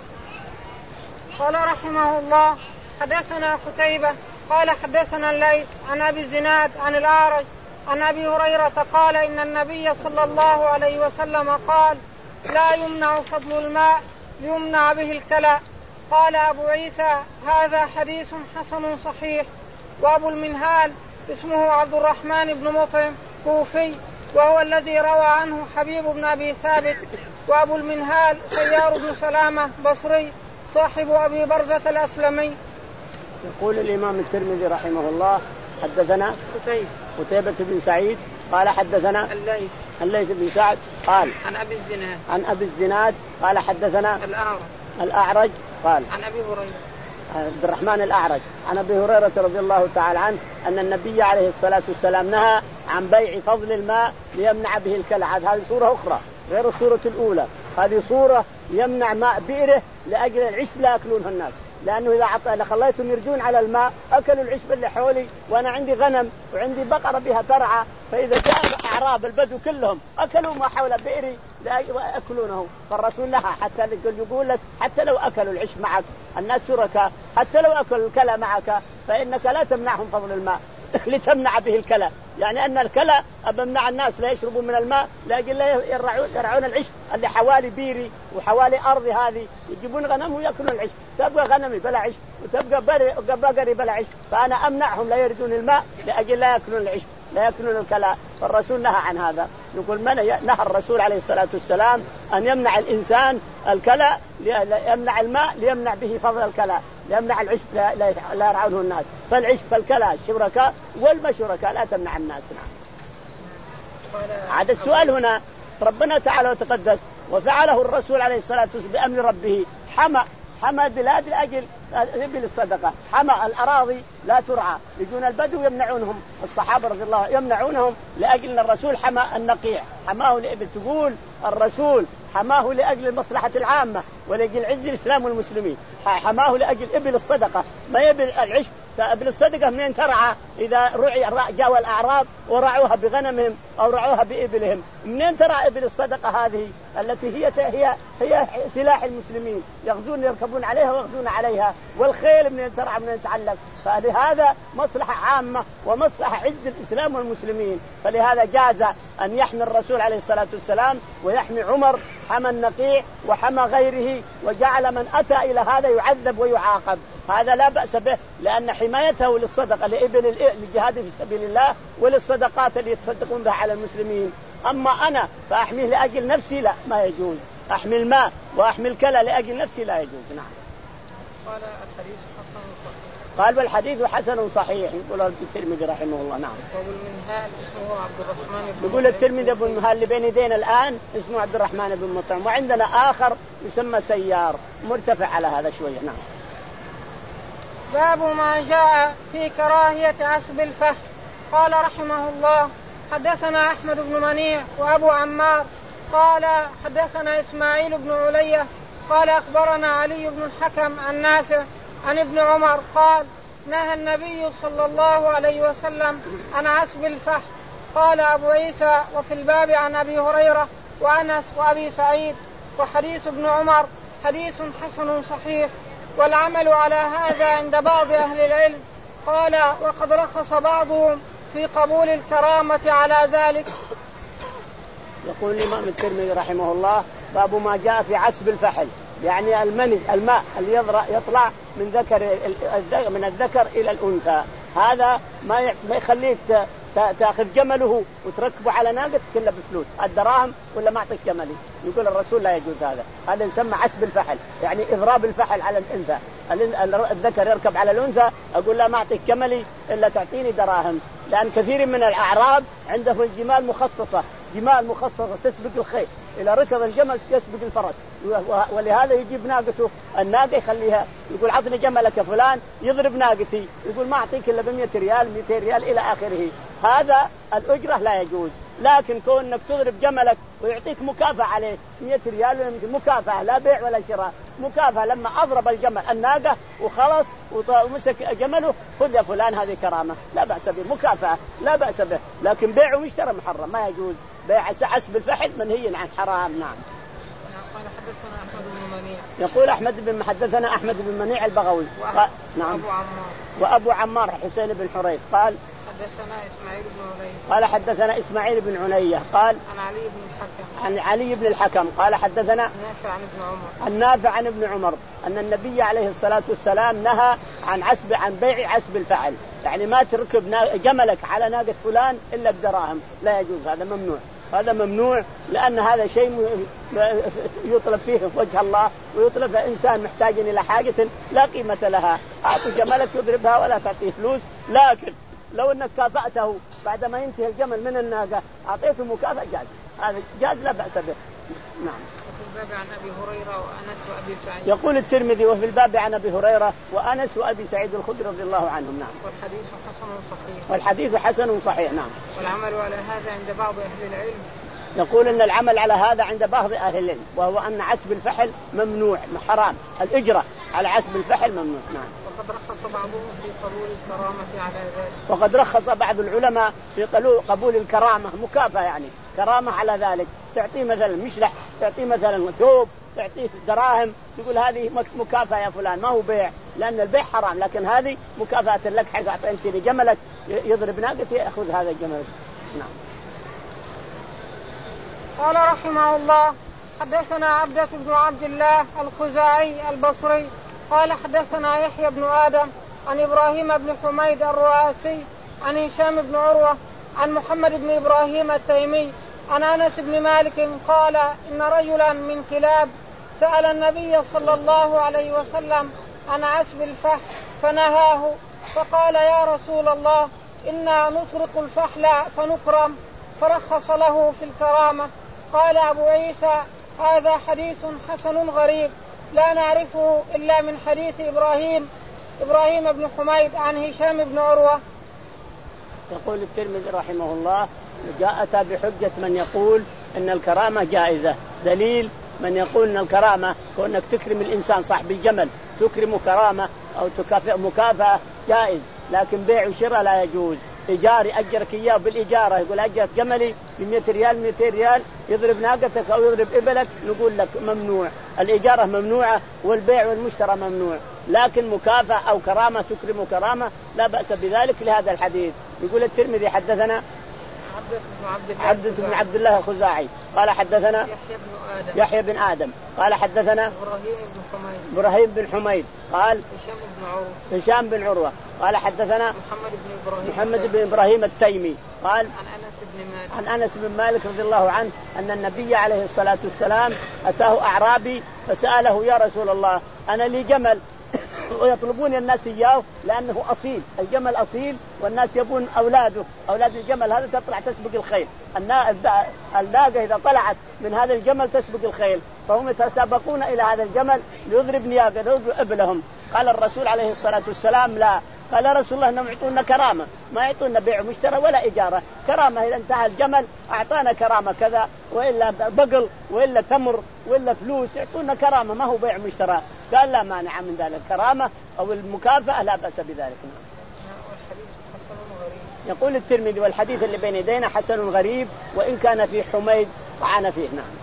Speaker 1: قال رحمه الله حدثنا قتيبة قال حدثنا الليث عن أبي الزناد عن الأعرج عن أبي هريرة قال إن النبي صلى الله عليه وسلم قال لا يمنع فضل الماء يمنع به الكلى. قال أبو عيسى هذا حديث حسن صحيح. وأبو المنهال اسمه عبد الرحمن بن مطعم كوفي، وهو الذي روى عنه حبيب بن أبي ثابت. وأبو المنهال سيار بن سلامة بصري صاحب أبي برزة الأسلمي.
Speaker 2: يقول الإمام الترمذي رحمه الله حدثنا
Speaker 1: قتيبة
Speaker 2: قتيبة بن سعيد قال حدثنا
Speaker 1: الليث
Speaker 2: الليث بن سعد قال
Speaker 1: عن أبي الزناد
Speaker 2: عن أبي الزناد قال حدثنا
Speaker 1: الأعرج
Speaker 2: الأعرج قال
Speaker 1: عن أبي هريرة
Speaker 2: عبد الرحمن الأعرج عن أبي هريرة رضي الله تعالى عنه أن النبي عليه الصلاة والسلام نهى عن بيع فضل الماء ليمنع به الكلى. هذه صورة أخرى غير الصورة الأولى، هذه صورة يمنع ماء بئره لأجل العشب لا يأكلونها الناس، لأنه إذا عط... إذا خليتهم يرجون على الماء أكلوا العشب اللي حولي، وأنا عندي غنم وعندي بقرة بها ترعى، فإذا جاء أعراب البدو كلهم أكلوا ما حول بئري لا يأكلونه، فالرسول نهى حتى يقول لك حتى لو أكلوا العشب معك، الناس شركاء، حتى لو أكلوا الكلى معك فإنك لا تمنعهم فضل الماء لتمنع به الكلى، يعني أن الكلى أمنع الناس لا يشربوا من الماء لأجل لا يرعون, يرعون العشب اللي حوالي بيري وحوالي أرضي، هذه يجيبون غنم ويأكلون العشب، تبقى غنمي بلا عشب وتبقى بقري بلا عشب، فأنا أمنعهم لا يردون الماء لأجل لا يأكلون العشب لا يأكلون الكلى. فالرسول نهى عن هذا. يقول من نهى الرسول عليه الصلاة والسلام أن يمنع الإنسان الكلى، يمنع الماء ليمنع به فضل الكلى، ليمنع العشب لا, لا, لا يرعونه الناس، فالعشب فالكلى الشركاء والمشركاء لا تمنع الناس. عاد السؤال هنا ربنا تعالى وتقدس وفعله الرسول عليه الصلاة والسلام بأمر ربه، حمى حمى البلاد لأجل إبل الصدقة، حمى الأراضي لا ترعى، يجون البدو يمنعونهم، الصحابة رضي الله يمنعونهم لأجل أن الرسول حمى النقيع، حماه لإبل. تقول الرسول حماه لأجل المصلحة العامة ولأجل عز الإسلام والمسلمين، حماه لأجل إبل الصدقة، ما يبل العشب. فإبل الصدقة منين ترعى؟ إذا رعي جاءوا الأعراب ورعوها بغنمهم أو رعوها بإبلهم، منين ترعى إبل الصدقة هذه التي هي هي هي سلاح المسلمين، يغزون يركبون عليها ويغزون عليها، والخيل منين ترعى منين تعلق. فلهذا مصلحة عامة ومصلحة عز الإسلام والمسلمين، فلهذا جاز أن يحمي الرسول عليه الصلاة والسلام ويحمي عمر، حمى النقيع وحمى غيره، وجعل من أتى إلى هذا يعذب ويعاقب. هذا لا بأس به، لأن حمايته للصدقة لإبل الجهاد في سبيل الله وللصدقات اللي يتصدقون بها على المسلمين. أما أنا فأحميه لأجل نفسي لا، ما يجوز. أحمي الماء وأحمي الكلى لأجل نفسي لا يجوز. نعم.
Speaker 1: قال الحديث حسن صحيح.
Speaker 2: قال والحديث حسن صحيح. يقول الترمذي رحمه الله. نعم.
Speaker 1: وابو المنهال اسمه عبد الرحمن بن
Speaker 2: يقول الترمذي ابو المنهال اللي بين يدينا الآن اسمه عبد الرحمن بن مطعم، وعندنا آخر يسمى سيار مرتفع على هذا شوية. نعم.
Speaker 1: باب ما جاء في كراهية عصب الفحم. قال رحمه الله حدثنا أحمد بن منيع وأبو عمار قال حدثنا إسماعيل بن علية قال أخبرنا علي بن الحكم عن نافع عن ابن عمر قال نهى النبي صلى الله عليه وسلم عن عصب الفحم، قال أبو عيسى وفي الباب عن أبي هريرة وأنس وأبي سعيد وحديث ابن عمر حديث حسن صحيح، والعمل على هذا عند بعض أهل العلم. قال وقد رخص بعضهم في قبول الكرامة على ذلك.
Speaker 2: يقول الإمام الترمذي رحمه الله باب ما جاء في عسب الفحل، يعني المني الماء اللي يطلع من ذكر من الذكر إلى الأنثى، هذا ما ما يخليك تأخذ جمله وتركبه على ناقة كله بفلوس الدراهم ولا ما أعطيك جملي. يقول الرسول لا يجوز هذا، هذا يسمى عسب الفحل، يعني إضراب الفحل على الأنثى. الذكر يركب على الأنثى أقول لا ما أعطيك جملي إلا تعطيني دراهم، لأن كثير من الأعراب عندهم الجمال مخصصة، جمال مخصصة تسبق الخيل، إلى ركب الجمل يسبق الفرس، ولهذا يجيب ناقته الناقة يخليها يقول عطني جملك يا فلان، يضرب ناقتي يقول ما أعطيك إلا بمئة ريال مئتين ريال إلى آخره. هذا الأجرة لا يجوز، لكن كونك تضرب جملك ويعطيك مكافأة عليه مئة ريال مكافأة، لا بيع ولا شراء، مكافأة لما أضرب الجمل الناقة وخلص ومسك جمله خذ يا فلان هذه كرامة لا بأس به، مكافأة لا بأس به، لكن بيع واشترى محرم ما يجوز، بيع عسب الفحل منهي عن حرام. نعم.
Speaker 1: قال حدثنا أحمد بن منيع.
Speaker 2: يقول أحمد بن حدثنا أحمد بن منيع البغوي. قال نعم.
Speaker 1: وأبو عمار.
Speaker 2: وأبو عمار حسين بن حريث قال
Speaker 1: حدثنا إسماعيل بن علي.
Speaker 2: قال حدثنا إسماعيل بن عنية قال
Speaker 1: عن علي بن الحكم.
Speaker 2: عن علي بن الحكم قال حدثنا
Speaker 1: نافع عن ابن عمر.
Speaker 2: النافع عن ابن عمر أن النبي عليه الصلاة والسلام نهى عن عسب عن بيع عسب الفحل، يعني ما تركب جملك على ناقة فلان إلا بدراهم، لا يجوز، هذا ممنوع، هذا ممنوع، لأن هذا شيء يطلب فيه وجه الله، ويطلب إنسان محتاج إلى حاجة لا قيمة لها، أعطي جملك يضربها ولا تعطيه فلوس، لكن لو أنك كافأته بعد ما ينتهي الجمل من الناقة أعطيته مكافأة جاز، هذا جاز لا بأس به. نعم.
Speaker 1: وفي الباب عن أبي هريرة وأنس وأبي سعيد.
Speaker 2: يقول الترمذي وفي الباب عن أبي هريرة وأنس وأبي سعيد الخدري رضي الله عنهم. نعم.
Speaker 1: والحديث حسن صحيح.
Speaker 2: والحديث حسن صحيح. نعم.
Speaker 1: والعمل على هذا عند بعض أهل العلم.
Speaker 2: يقول أن العمل على هذا عند بعض أهل العلم، وهو أن عسب الفحل ممنوع حرام، الإجرة على عسب الفحل ممنوع. نعم.
Speaker 1: وقد رخص بعضهم في قبول الكرامة على ذلك.
Speaker 2: وقد رخص بعض العلماء في قبول الكرامة مكافأة، يعني كرامة على ذلك، تعطيه مثلا مشلح، تعطيه مثلا ثوب، تعطيه دراهم، يقول هذه مكافأة يا فلان، ما هو بيع، لأن البيع حرام، لكن هذه مكافأة لك، حق أعطيتني جملك يضرب ناقتي أخذ هذا الجمل. نعم.
Speaker 1: قال رحمه الله حدثنا عبدة بن عبد الله الخزاعي البصري قال حدثنا يحيى بن آدم عن إبراهيم بن حميد الرؤاسي عن هشام بن عروة عن محمد بن إبراهيم التيمي عن أنس بن مالك قال إن رجلا من كلاب سأل النبي صلى الله عليه وسلم عن عسب الفحل فنهاه، فقال يا رسول الله إنا نطرق الفحل فنكرم، فرخص له في الكرامة. قال أبو عيسى هذا حديث حسن غريب لا نعرفه إلا من حديث إبراهيم إبراهيم بن حميد عن هشام بن عروة.
Speaker 2: يقول الترمذي رحمه الله جاءت بحجة من يقول إن الكرامة جائزة، دليل من يقول إن الكرامة كونك تكرم الإنسان صاحب الجمل تكرم كرامة أو تكافئ مكافأة جائز، لكن بيع وشراء لا يجوز. إيجاري أجرك إياه بالإجارة، يقول أجرت جملي بمئة ريال مئتين ريال، يضرب ناقتك أو يضرب إبلك، نقول لك ممنوع، الإجارة ممنوعة والبيع والمشترى ممنوع، لكن مكافأة أو كرامة تكرم كرامة لا بأس بذلك لهذا الحديث. يقول الترمذي حدثنا عبد بن عبد الله الخزاعي قال حدثنا يحيى بن آدم قال حدثنا إبراهيم بن حميد قال هشام بن عروة قال حدثنا محمد بن إبراهيم التيمي قال عن أنس بن مالك رضي الله عنه أن النبي عليه الصلاة والسلام أتاه أعرابي فسأله يا رسول الله أنا لي جمل ويطلبون الناس إياه لأنه أصيل، الجمل أصيل والناس يبون أولاده، أولاد الجمل هذا تطلع تسبق الخيل، الناقة إذا طلعت من هذا الجمل تسبق الخيل، فهم يتسابقون إلى هذا الجمل ليضرب نياقة يضرب إبلهم. قال الرسول عليه الصلاة والسلام لا، قال يا رسول الله إنهم يعطونا كرامة، ما يعطونا بيع ومشترى ولا إجارة، كرامة إذا انتهى الجمل أعطانا كرامة كذا، وإلا بقل وإلا تمر وإلا فلوس، يعطونا كرامة ما هو بيع ومشترى. قال لا مانع من ذلك، كرامة أو المكافأة لا بأس بذلك. يقول الترمذي والحديث اللي بين يدينا حسن غريب وإن كان في حميد طعن فيه. نعم.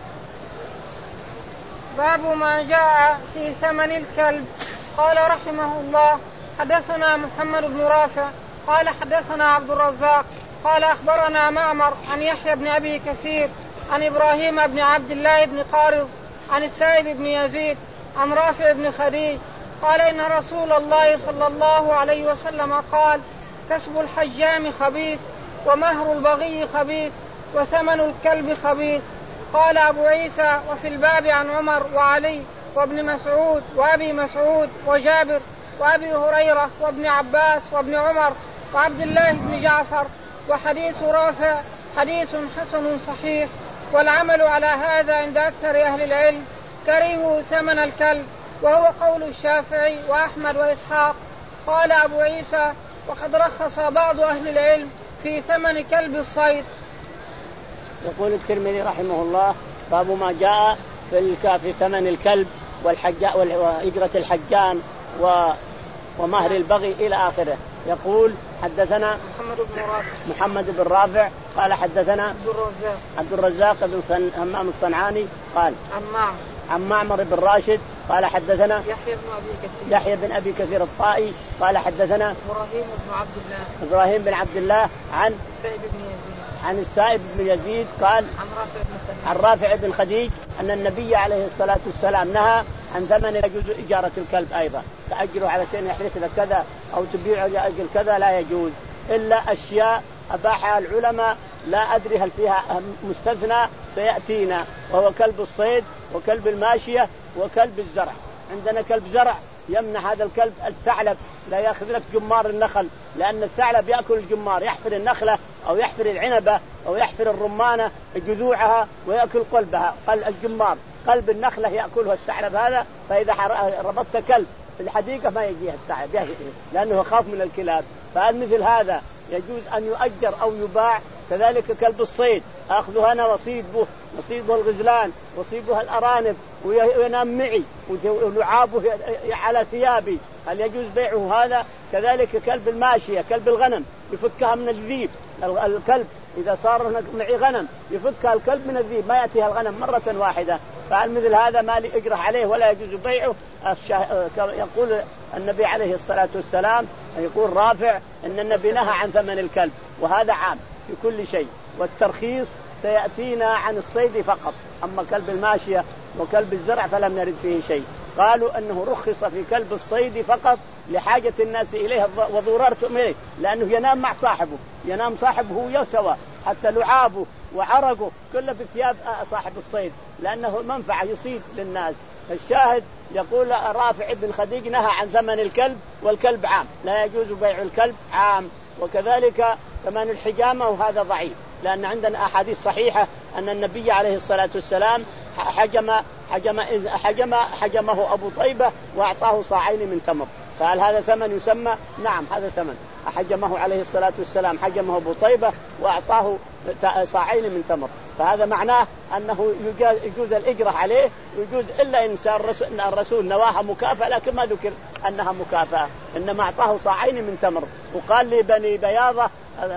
Speaker 1: باب ما جاء في ثمن الكلب. قال رحمه الله حدثنا محمد بن رافع قال حدثنا عبد الرزاق قال أخبرنا معمر عن يحيى بن أبي كثير عن إبراهيم بن عبد الله بن قارض عن السائب بن يزيد عن رافع بن خديج قال إن رسول الله صلى الله عليه وسلم قال كسب الحجام خبيث ومهر البغي خبيث وثمن الكلب خبيث. قال أبو عيسى وفي الباب عن عمر وعلي وابن مسعود وأبي مسعود وجابر وأبي هريرة وابن عباس وابن عمر وعبد الله بن جعفر. وحديث رافع حديث حسن صحيح والعمل على هذا عند أكثر أهل العلم كرهوا ثمن الكلب وهو قول الشافعي وأحمد وإسحاق. قال أبو عيسى وقد رخص بعض أهل العلم في ثمن كلب الصيد.
Speaker 2: يقول الترمذي رحمه الله باب ما جاء في ثمن الكلب والحجاء وإجرة الحجام ومهر البغي إلى آخره. يقول حدثنا
Speaker 1: محمد بن رافع
Speaker 2: محمد بن رافع قال حدثنا
Speaker 1: عبد الرزاق
Speaker 2: عبد الرزاق بن همام الصنعاني قال
Speaker 1: عن معمر
Speaker 2: عن معمر بن راشد قال حدثنا
Speaker 1: يحيى بن أبي كثير
Speaker 2: يحيى بن أبي كثير الطائي قال حدثنا
Speaker 1: إبراهيم بن عبد الله
Speaker 2: إبراهيم بن عبد الله عن
Speaker 1: السائب بن يزيد
Speaker 2: عن السائب بن يزيد قال
Speaker 1: عن رافع بن خديج
Speaker 2: عن رافع بن خديج أن النبي عليه الصلاة والسلام نهى عن ثمن يجوز إجارة الكلب أيضا تأجره على شيء يحرس لك كذا أو تبيعه لأجل كذا لا يجوز إلا أشياء أباحها العلماء لا أدري هل فيها مستثنى سيأتينا وهو كلب الصيد وكلب الماشية وكلب الزرع. عندنا كلب زرع يمنع هذا الكلب الثعلب لا يأخذ لك جمار النخل لأن الثعلب يأكل الجمار يحفر النخلة أو يحفر العنبة أو يحفر الرمانة جذوعها ويأكل قلبها قل الجمار قلب النخلة يأكلها الثعلب هذا. فإذا ربطت كلب في الحديقة ما يجيه الثعلب لأنه خاف من الكلاب. فمثل هذا يجوز أن يؤجر أو يباع. كذلك كلب الصيد أخذه أنا وصيده وصيده الغزلان وصيده الأرانب وينام معي ولعابه على ثيابي هل يجوز بيعه هذا؟ كذلك كلب الماشية كلب الغنم يفكها من الذيب. الكلب إذا صار معي غنم يفكها الكلب من الذيب ما يأتيها الغنم مرة واحدة. فمثل هذا ما لي أجره عليه ولا يجوز بيعه. يقول النبي عليه الصلاة والسلام يقول رافع إن النبي نهى عن ثمن الكلب وهذا عام في كل شيء والترخيص سيأتينا عن الصيد فقط. أما كلب الماشية وكلب الزرع فلم نرد فيه شيء. قالوا أنه رخص في كلب الصيد فقط لحاجة الناس إليه وضررتم إليه لأنه ينام مع صاحبه ينام صاحبه يسوى حتى لعابه وعرقه كله في ثياب صاحب الصيد لأنه منفعة يصيد للناس. الشاهد يقول رافع بن خديج نهى عن ثمن الكلب والكلب عام لا يجوز بيع الكلب عام. وكذلك ثمن الحجامة وهذا ضعيف لأن عندنا أحاديث صحيحة أن النبي عليه الصلاة والسلام حجم حجم حجم حجمه أبو طيبة وأعطاه صاعين من تمر. فهل هذا ثمن يسمى؟ نعم هذا ثمن. حجمه عليه الصلاة والسلام حجمه أبو طيبة وأعطاه صاعين من تمر. فهذا معناه أنه يجوز الإجرة عليه يجوز إلا إن الرسول نواها مكافأة لكن ما ذكر أنها مكافأة إنما أعطاه صاعين من تمر. وقال لي بني بياضة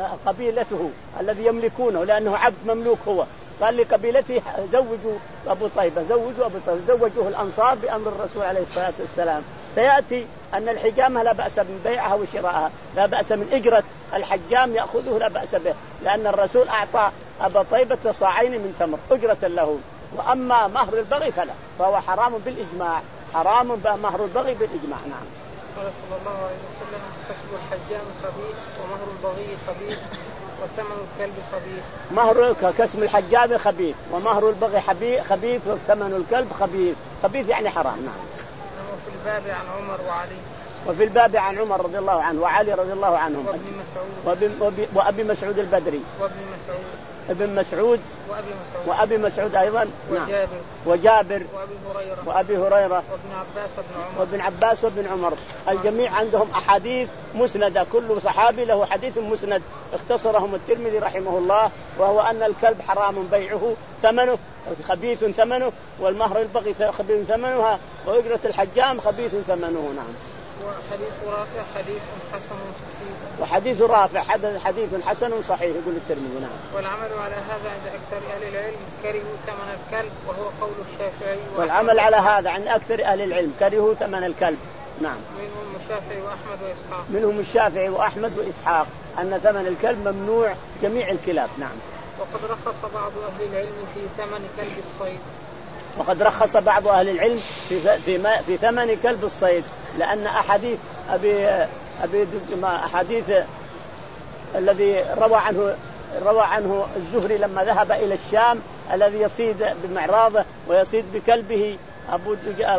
Speaker 2: قبيلته الذي يملكونه لأنه عبد مملوك هو قال لي قبيلتي زوجوا أبو طيبة زوجوا أبو طيبة زوجوه الأنصار بأمر الرسول عليه الصلاة والسلام. سيأتي أن الحجامة لا بأس من بيعها وشرائها لا بأس من إجرة الحجام يأخذه لا بأس به لأن الرسول أعطى أبا طيبة صاعين من تمر أجرة له. وأما مهر البغي فلا فهو حرام بالإجماع حرام مهر البغي بالإجماع. نعم.
Speaker 1: قال صلى الله عليه وسلم كسب الحجام خبيث ومهر البغي خبيث وثمن الكلب خبيث.
Speaker 2: مهر كسب الحجام خبيث ومهر البغي خبيث وثمن الكلب خبيث. خبيث يعني حرام. نعم.
Speaker 1: وفي الباب عن عمر وعلي
Speaker 2: وفي الباب عن عمر رضي الله عنه وعلي رضي الله عنهم
Speaker 1: وابن مسعود
Speaker 2: وابي, وابي مسعود البدري
Speaker 1: وابن مسعود
Speaker 2: ابن مسعود
Speaker 1: وابي مسعود
Speaker 2: وابي مسعود ايضا
Speaker 1: وجابر
Speaker 2: نعم. وجابر
Speaker 1: وابي هريره
Speaker 2: وابي هريره
Speaker 1: وابن عباس وابن عمر
Speaker 2: وابن عباس وابن عمر. الجميع عندهم احاديث مسنده كل صحابي له حديث مسند اختصرهم الترمذي رحمه الله وهو ان الكلب حرام بيعه ثمنه خبيث ثمنه والمهر البغي خبيث ثمنها وإجرة الحجام خبيث ثمنه. نعم.
Speaker 1: وحديث رافع حديث حسن صحيح.
Speaker 2: وحديث رافع حديث حسن صحيح يقول الترمذي. نعم.
Speaker 1: والعمل على هذا عند أكثر أهل العلم كرهوا ثمن الكلب وهو قول الشافعي.
Speaker 2: والعمل على هذا عند أكثر أهل العلم كرهوا ثمن الكلب. نعم.
Speaker 1: منهم الشافعي وأحمد وإسحاق.
Speaker 2: منهم الشافعي وأحمد وإسحاق أن ثمن الكلب ممنوع جميع الكلاب. نعم.
Speaker 1: وقد رخص بعض أهل العلم في ثمن كلب الصيد.
Speaker 2: وقد رخص بعض أهل العلم في في في ثمن كلب الصيد لأن أحاديث أبي أبي ما أحاديث الذي روى عنه روى عنه الزهري لما ذهب إلى الشام الذي يصيد بمعراضه ويصيد بكلبه أبو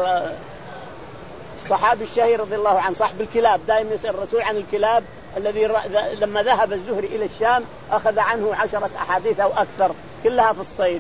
Speaker 2: الصحابي الشهير رضي الله عنه صاحب الكلاب دائما يسأل الرسول عن الكلاب الذي لما ذهب الزهري إلى الشام أخذ عنه عشرة أحاديث أو أكثر كلها في الصيد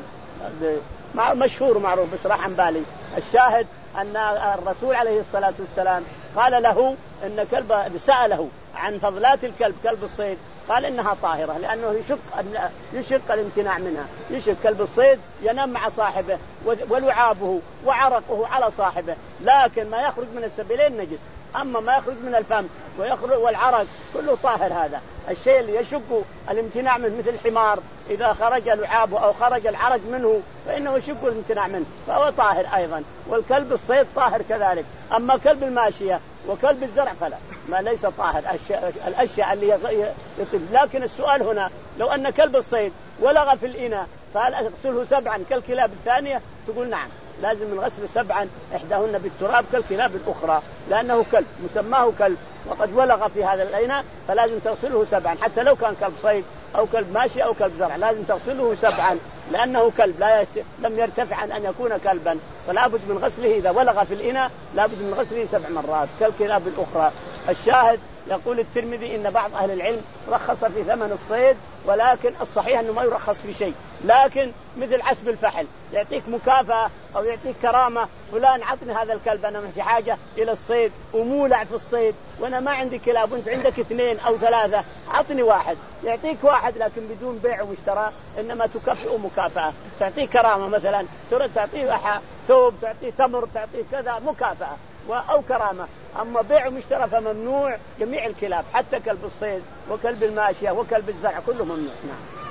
Speaker 2: مشهور معروف بس راح عن بالي. الشاهد أن الرسول عليه الصلاة والسلام قال له إن كلب سأله عن فضلات الكلب كلب الصيد قال إنها طاهرة لأنه يشق يشق الامتناع منها. يشق كلب الصيد ينام مع صاحبه ولعابه وعرقه على صاحبه لكن ما يخرج من السبيلين نجس أما ما يخرج من الفم ويخرج والعرق كله طاهر. هذا الشيء اللي يشق الامتناع منه مثل الحمار إذا خرج لعابه أو خرج العرق منه فإنه يشق الامتناع منه فهو طاهر أيضا. والكلب الصيد طاهر كذلك. أما كلب الماشية وكلب الزرع فلا ما ليس طاهر الأشياء اللي يطيب. لكن السؤال هنا لو أن كلب الصيد ولغ في الإناء فهل أغسله سبعا كالكلاب الثانية؟ تقول نعم لازم من غسل سبعا إحداهن بالتراب كالكلاب الأخرى لأنه كلب مسماه كلب وقد ولغ في هذا الإناء فلازم تغسله سبعا حتى لو كان كلب صيد أو كلب ماشي أو كلب زرع لازم تغسله سبعا لأنه كلب لا يس... لم يرتفع عن أن يكون كلبا فلا بد من غسله إذا ولغ في الإناء لا بد من غسله سبع مرات كالكلاب الأخرى. الشاهد يقول الترمذي إن بعض أهل العلم رخص في ثمن الصيد ولكن الصحيح أنه ما يرخص في شيء لكن مثل عسب الفحل يعطيك مكافأة أو يعطيك كرامة فلان عطني هذا الكلب أنا في حاجة إلى الصيد ومولع في الصيد وأنا ما عندي كلاب وأنت عندك اثنين أو ثلاثة عطني واحد يعطيك واحد لكن بدون بيع واشتراء إنما تكافئه مكافأة تعطيه كرامة مثلا تعطيه ثوب تعطيه تمر تعطيه كذا مكافأة أو كرامة. أما بيع ومشترى فممنوع جميع الكلاب حتى كلب الصيد وكلب الماشية وكلب الزرع كله ممنوع. نعم.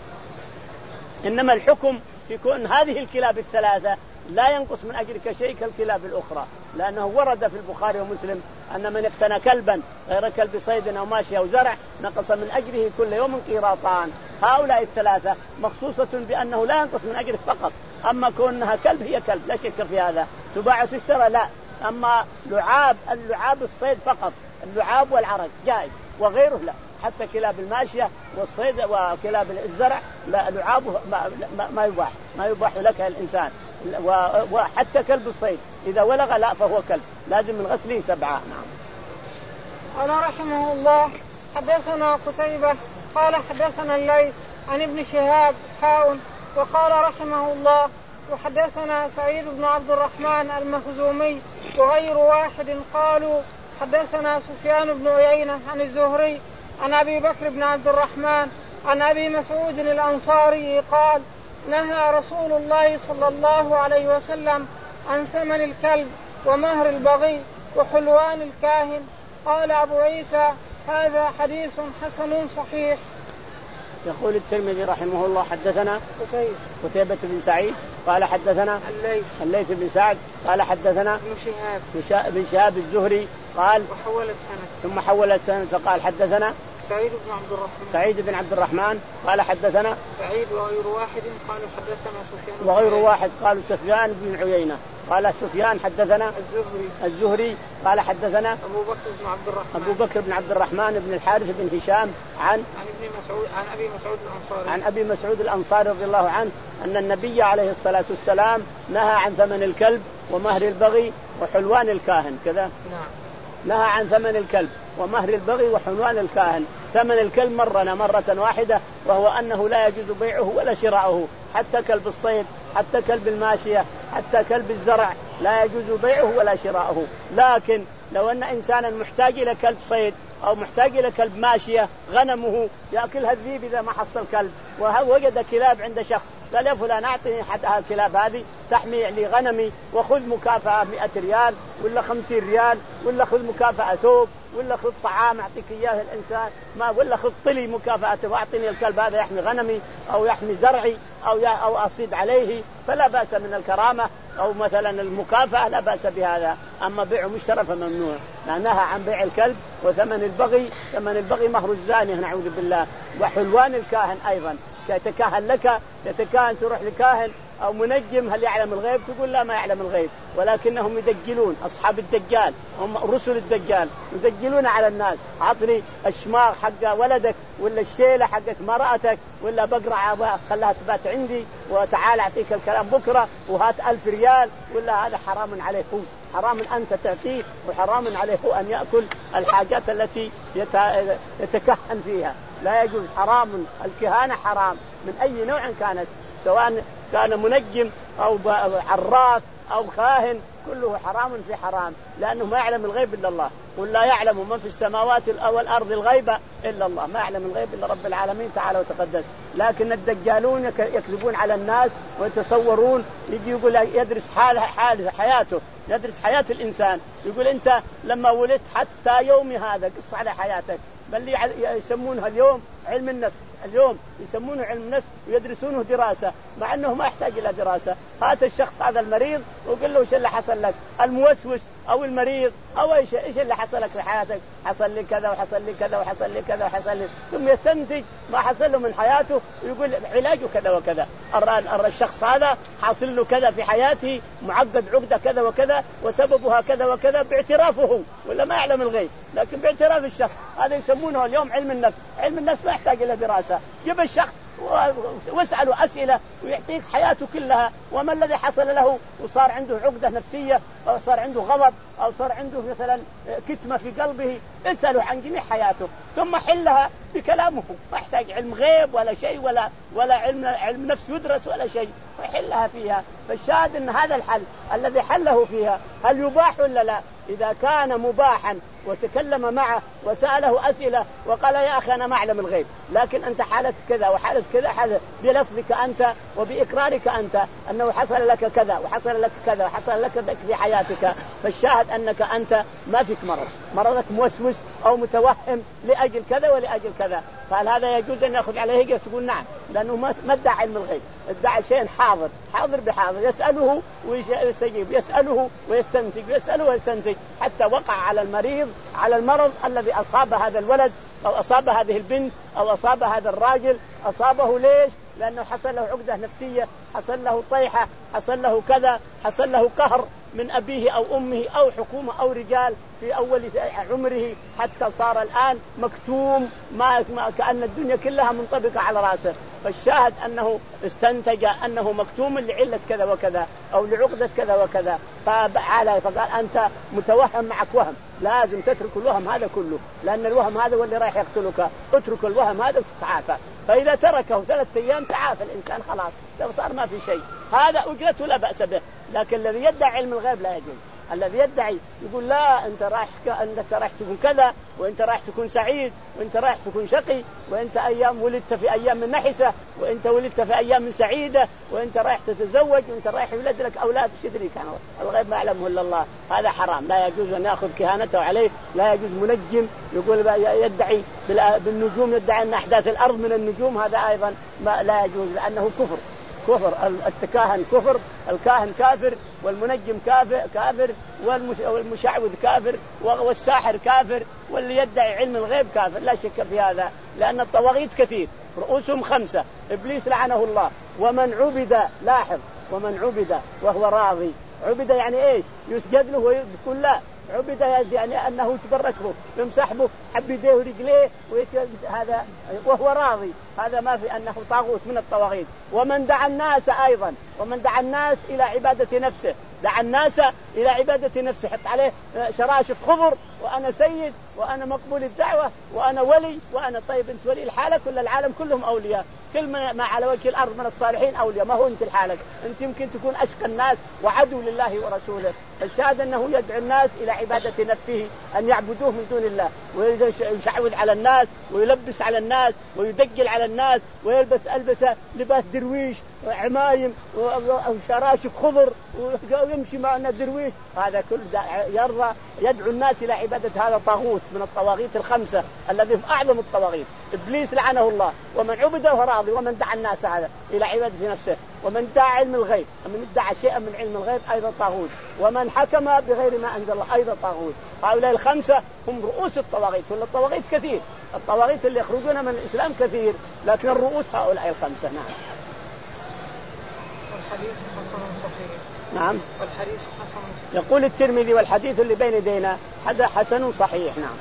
Speaker 2: إنما الحكم يكون هذه الكلاب الثلاثة لا ينقص من أجرك شيء كالكلاب الأخرى لأنه ورد في البخاري ومسلم أن من اقتنى كلبا غير كلب صيد أو ماشية أو زرع نقص من أجره كل يوم قيراطان. هؤلاء الثلاثة مخصوصة بأنه لا ينقص من أجره فقط. أما كونها كلب هي كلب لا شك في هذا تباع وتشترى لا. أما لعاب اللعاب الصيد فقط اللعاب والعرق جائز وغيره لا حتى كلاب الماشية والصيد وكلاب الزرع لا لعابه ما, ما, ما يباح ما يباح لك الإنسان وحتى كلب الصيد إذا ولغ لا فهو كلب لازم من غسله سبعة. نعم.
Speaker 1: قال رحمه الله حدثنا قتيبة قال حدثنا الليث عن ابن شهاب حاون وقال رحمه الله وحدثنا سعيد بن عبد الرحمن المخزومي وغير واحد قالوا حدثنا سفيان بن عيينة عن الزهري عن أبي بكر بن عبد الرحمن عن أبي مسعود الأنصاري قال نهى رسول الله صلى الله عليه وسلم عن ثمن الكلب ومهر البغي وحلوان الكاهن. قال أبو عيسى هذا حديث حسن صحيح.
Speaker 2: يقول الترمذي رحمه الله حدثنا
Speaker 1: قتيبة
Speaker 2: قتيبة بن سعيد قال حدثنا
Speaker 1: الليث
Speaker 2: الليث بن سعد قال حدثنا
Speaker 1: ابن شهاب
Speaker 2: بن شهاب الزهري قال
Speaker 1: وحول السند
Speaker 2: ثم حول السند فقال حدثنا
Speaker 1: سعيد بن عبد الرحمن
Speaker 2: سعيد بن عبد الرحمن قال حدثنا
Speaker 1: سعيد وغير واحد قالوا حدثنا سفيان
Speaker 2: وغير واحد قالوا سفيان بن عيينة قال سفيان حدثنا
Speaker 1: الزهري
Speaker 2: الزهري قال حدثنا
Speaker 1: أبو بكر بن عبد الرحمن
Speaker 2: أبو بكر بن عبد الرحمن بن الحارث بن هشام عن
Speaker 1: عن ابن مسعود عن أبي مسعود الأنصاري
Speaker 2: عن أبي مسعود الأنصاري رضي الله عنه أن النبي عليه الصلاة والسلام نهى عن ثمن الكلب ومهر البغي وحلوان الكاهن كذا.
Speaker 1: نعم.
Speaker 2: نهى عن ثمن الكلب ومهر البغي وحلوان الكاهن. ثمن الكلب مرنا مرة واحدة وهو أنه لا يجوز بيعه ولا شراؤه حتى كلب الصيد حتى كلب الماشية حتى كلب الزرع لا يجوز بيعه ولا شراؤه. لكن لو أن إنسانا محتاج إلى كلب صيد أو محتاج إلى كلب ماشية غنمه يأكلها الذئب إذا ما حصل كلب ووجد كلاب عند شخص قال يا فلان أعطني حتى الكلاب هذه تحمي لي غنمي وخذ مكافأة مئة ريال ولا خمسين ريال ولا خذ مكافأة ثوب ولا خذ طعام أعطيك إياه الإنسان ما ولا خذ طلي مكافأته وأعطني الكلب هذا يحمي غنمي أو يحمي زرعي أو أو أصيد عليه، فلا بأس من الكرامة أو مثلا المكافأة لا بأس بهذا. أما بيع مشترى فممنوع، نهى عن بيع الكلب وثمن البغي. ثمن البغي مهر الزاني نعوذ بالله. وحلوان الكاهن أيضا يتكاهن لك، يتكاهن تروح لكاهن أو منجم هل يعلم الغيب؟ تقول لا ما يعلم الغيب، ولكنهم يدجلون. أصحاب الدجال هم رسل الدجال يدجلون على الناس. عطني الشماغ حق ولدك ولا الشيلة حقت مرأتك ولا بقرة خلها تبات عندي وتعال أعطيك الكلام بكرة وهات ألف ريال، ولا هذا حرام عليه، حرام أنت تعطيه وحرام عليه أن يأكل الحاجات التي يتكهن فيها. لا يجوز، حرام. الكهانة حرام من أي نوع كانت، سواء كان منجم أو عراف أو كاهن، كله حرام في حرام، لأنه ما يعلم الغيب إلا الله. قل لا يعلم من في السماوات والأرض الغيب إلا الله، ما يعلم الغيب إلا رب العالمين تعالى وتقدس. لكن الدجالون يكذبون على الناس ويتصورون، يجي يقول يدرس حال حال حياته، يدرس حياة الإنسان، يقول أنت لما ولدت حتى يومي هذا قص على حياتك، بل يسمونها اليوم علم النفس. اليوم يسمونه علم النفس ويدرسونه دراسة، مع أنه ما يحتاج إلى دراسة. هات الشخص هذا المريض وقل له إيش اللي حصل لك، الموسوس أو المريض أو إيش إيش اللي حصل لك في حياتك، حصل لي كذا وحصل لي كذا وحصل لي كذا وحصل لي، ثم يستنتج ما حصل له من حياته ويقول علاجه كذا وكذا. أرى الشخص هذا حاصل له كذا في حياته، معقد عقدة كذا وكذا وسببها كذا وكذا، باعترافه ولا ما يعلم الغيب، لكن باعتراف الشخص هذا يسمونه اليوم علم النفس. علم النفس ما يحتاج إلى دراسة، جيب الشخص واسأله أسئلة ويعطيك حياته كلها وما الذي حصل له، وصار عنده عقدة نفسية أو صار عنده غضب أو صار عنده مثلا كتمة في قلبه، اسأله عن جميع حياته ثم حلها بكلامه. ما يحتاج علم غيب ولا شيء ولا ولا علم علم نفس يدرس ولا شيء، ويحلها فيها. فالشاهد أن هذا الحل الذي حله فيها هل يباح ولا لا؟ إذا كان مباحا وتكلم معه وسأله أسئلة وقال يا أخي أنا ما أعلم الغيب، لكن أنت حالة كذا وحالة كذا، حالة بلفظك أنت وبإقرارك أنت أنه حصل لك كذا وحصل لك كذا وحصل لك في حياتك، فالشاهد أنك أنت ما فيك مرض، مرضك موسوس أو متوهم لأجل كذا ولأجل كذا. فهل هذا يجوز أن يأخذ عليه؟ تقول نعم، لأنه ما ادعى علم الغيب، ادعى شيء حاضر، حاضر بحاضر، يسأله ويستجيب، يسأله ويستنتج، يسأله ويستنتج، حتى وقع على المريض على المرض الذي أصاب هذا الولد أو أصاب هذه البنت أو أصاب هذا الراجل. أصابه ليش؟ لأنه حصل له عقدة نفسية، حصل له طيحة، حصل له كذا، حصل له قهر من أبيه أو أمه أو حكومة أو رجال في أول عمره، حتى صار الآن مكتوم، ما كأن الدنيا كلها منطبقة على رأسه. فالشاهد أنه استنتج أنه مكتوم لعلة كذا وكذا أو لعقدة كذا وكذا، فعلى فقال أنت متوهم معك وهم، لازم تترك الوهم هذا كله، لأن الوهم هذا هو اللي رايح يقتلك. اترك الوهم هذا وتتعافى. فإذا تركه ثلاثة أيام تعافى الإنسان خلاص، لو صار ما في شيء، هذا أجرته لا بأس به. لكن الذي يدعي علم الغيب لا يجوز. الذي يدعي يقول لا أنت رايح أنت رايح تكون كذا وأنت رايح تكون سعيد وأنت رايح تكون شقي وأنت أيام ولدت في أيام من نحسة وأنت ولدت في أيام من سعيدة وأنت رايح تتزوج وأنت رايح يولد لك أولاد، شدري كان الغيب ما يعلمه إلا الله. هذا حرام، لا يجوز أن يأخذ كهانته عليه. لا يجوز منجم يقول يدعي بالنجوم، يدعي أن أحداث الأرض من النجوم، هذا أيضا ما لا يجوز، لأنه كفر. كفر التكاهن كفر، الكاهن كافر والمنجم كافر كافر والمشعوذ كافر والساحر كافر واللي يدعي علم الغيب كافر، لا شك في هذا. لأن الطواغيت كثير، رؤوسهم خمسة، إبليس لعنه الله. ومن عبد، لاحظ، ومن عبد وهو راضي، عبد يعني إيش؟ يسجد له ويقول لا، عبد يعني أنه يتبرك به، يمسح به حب يديه ورجليه هذا وهو راضي، هذا ما في أنه طاغوت من الطواغيت. ومن دعا الناس أيضا، ومن دعا الناس إلى عبادة نفسه، دعا الناس إلى عبادة نفسه، حط عليه شراشف خضر وأنا سيد وأنا مقبول الدعوة وأنا ولي وأنا طيب. أنت ولي الحالة، كل العالم كلهم أولياء، كل ما على وجه الأرض من الصالحين أولياء، ما هو أنت الحالة، أنت يمكن تكون أشقى الناس وعدو لله ورسوله. الشاهد أنه يدعو الناس إلى عبادة نفسه، أن يعبدوه من دون الله، ويشعوذ على الناس ويلبس على الناس ويدجل على الناس ويلبس ألبسة لباس درويش وعمايم وشراشف خضر ويمشي معنا درويش، هذا كل يرى يدعو الناس إلى عبادة هذا طاغوت من الطواغيت الخمسة الذي في أعظم الطواغيت. إبليس لعنه الله، ومن عبده راضي، ومن دعا الناس هذا إلى عبادة نفسه، ومن دعا علم الغيب، ومن ادعى شيئا من علم الغيب أيضا طاغوت، ومن حكم بغير ما أنزل الله أيضا طاغوت. هؤلاء الخمسة هم رؤوس الطواغيت، ولا الطواغيت كثير، الطواغيت اللي يخرجون من الإسلام كثير، لكن الرؤوس هؤلاء الخمسة. نعم.
Speaker 1: والحديث حسن صحيح.
Speaker 2: نعم.
Speaker 1: والحديث حسن صحيح.
Speaker 2: يقول الترمذي والحديث اللي بين يدينا هذا حسن صحيح. نعم.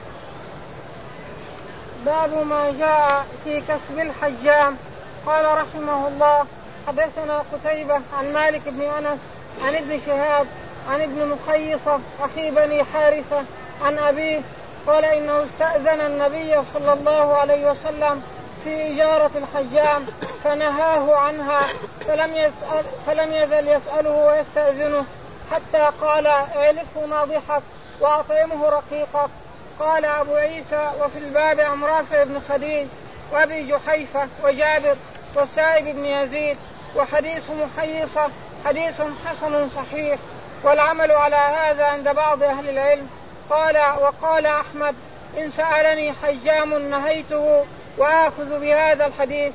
Speaker 1: باب ما جاء في كسب الحجام. قال رحمه الله حدثنا قتيبة عن مالك بن أنس عن ابن شهاب عن ابن مخيصة أخي بني حارثة عن أبيه قال إنه استأذن النبي صلى الله عليه وسلم في إجارة الحجام فنهاه عنها، فلم يسأل فلم يزل يسأله ويستأذنه حتى قال اعلفه ناضحك وأطعمه رقيقك. قال أبو عيسى وفي الباب عن رافع بن خديج وأبي جحيفة وجابر وسائب بن يزيد. وحديث محيصة حديث حسن صحيح، والعمل على هذا عند بعض أهل العلم. قال وقال أحمد إن سألني حجام نهيته وآخذ بهذا الحديث.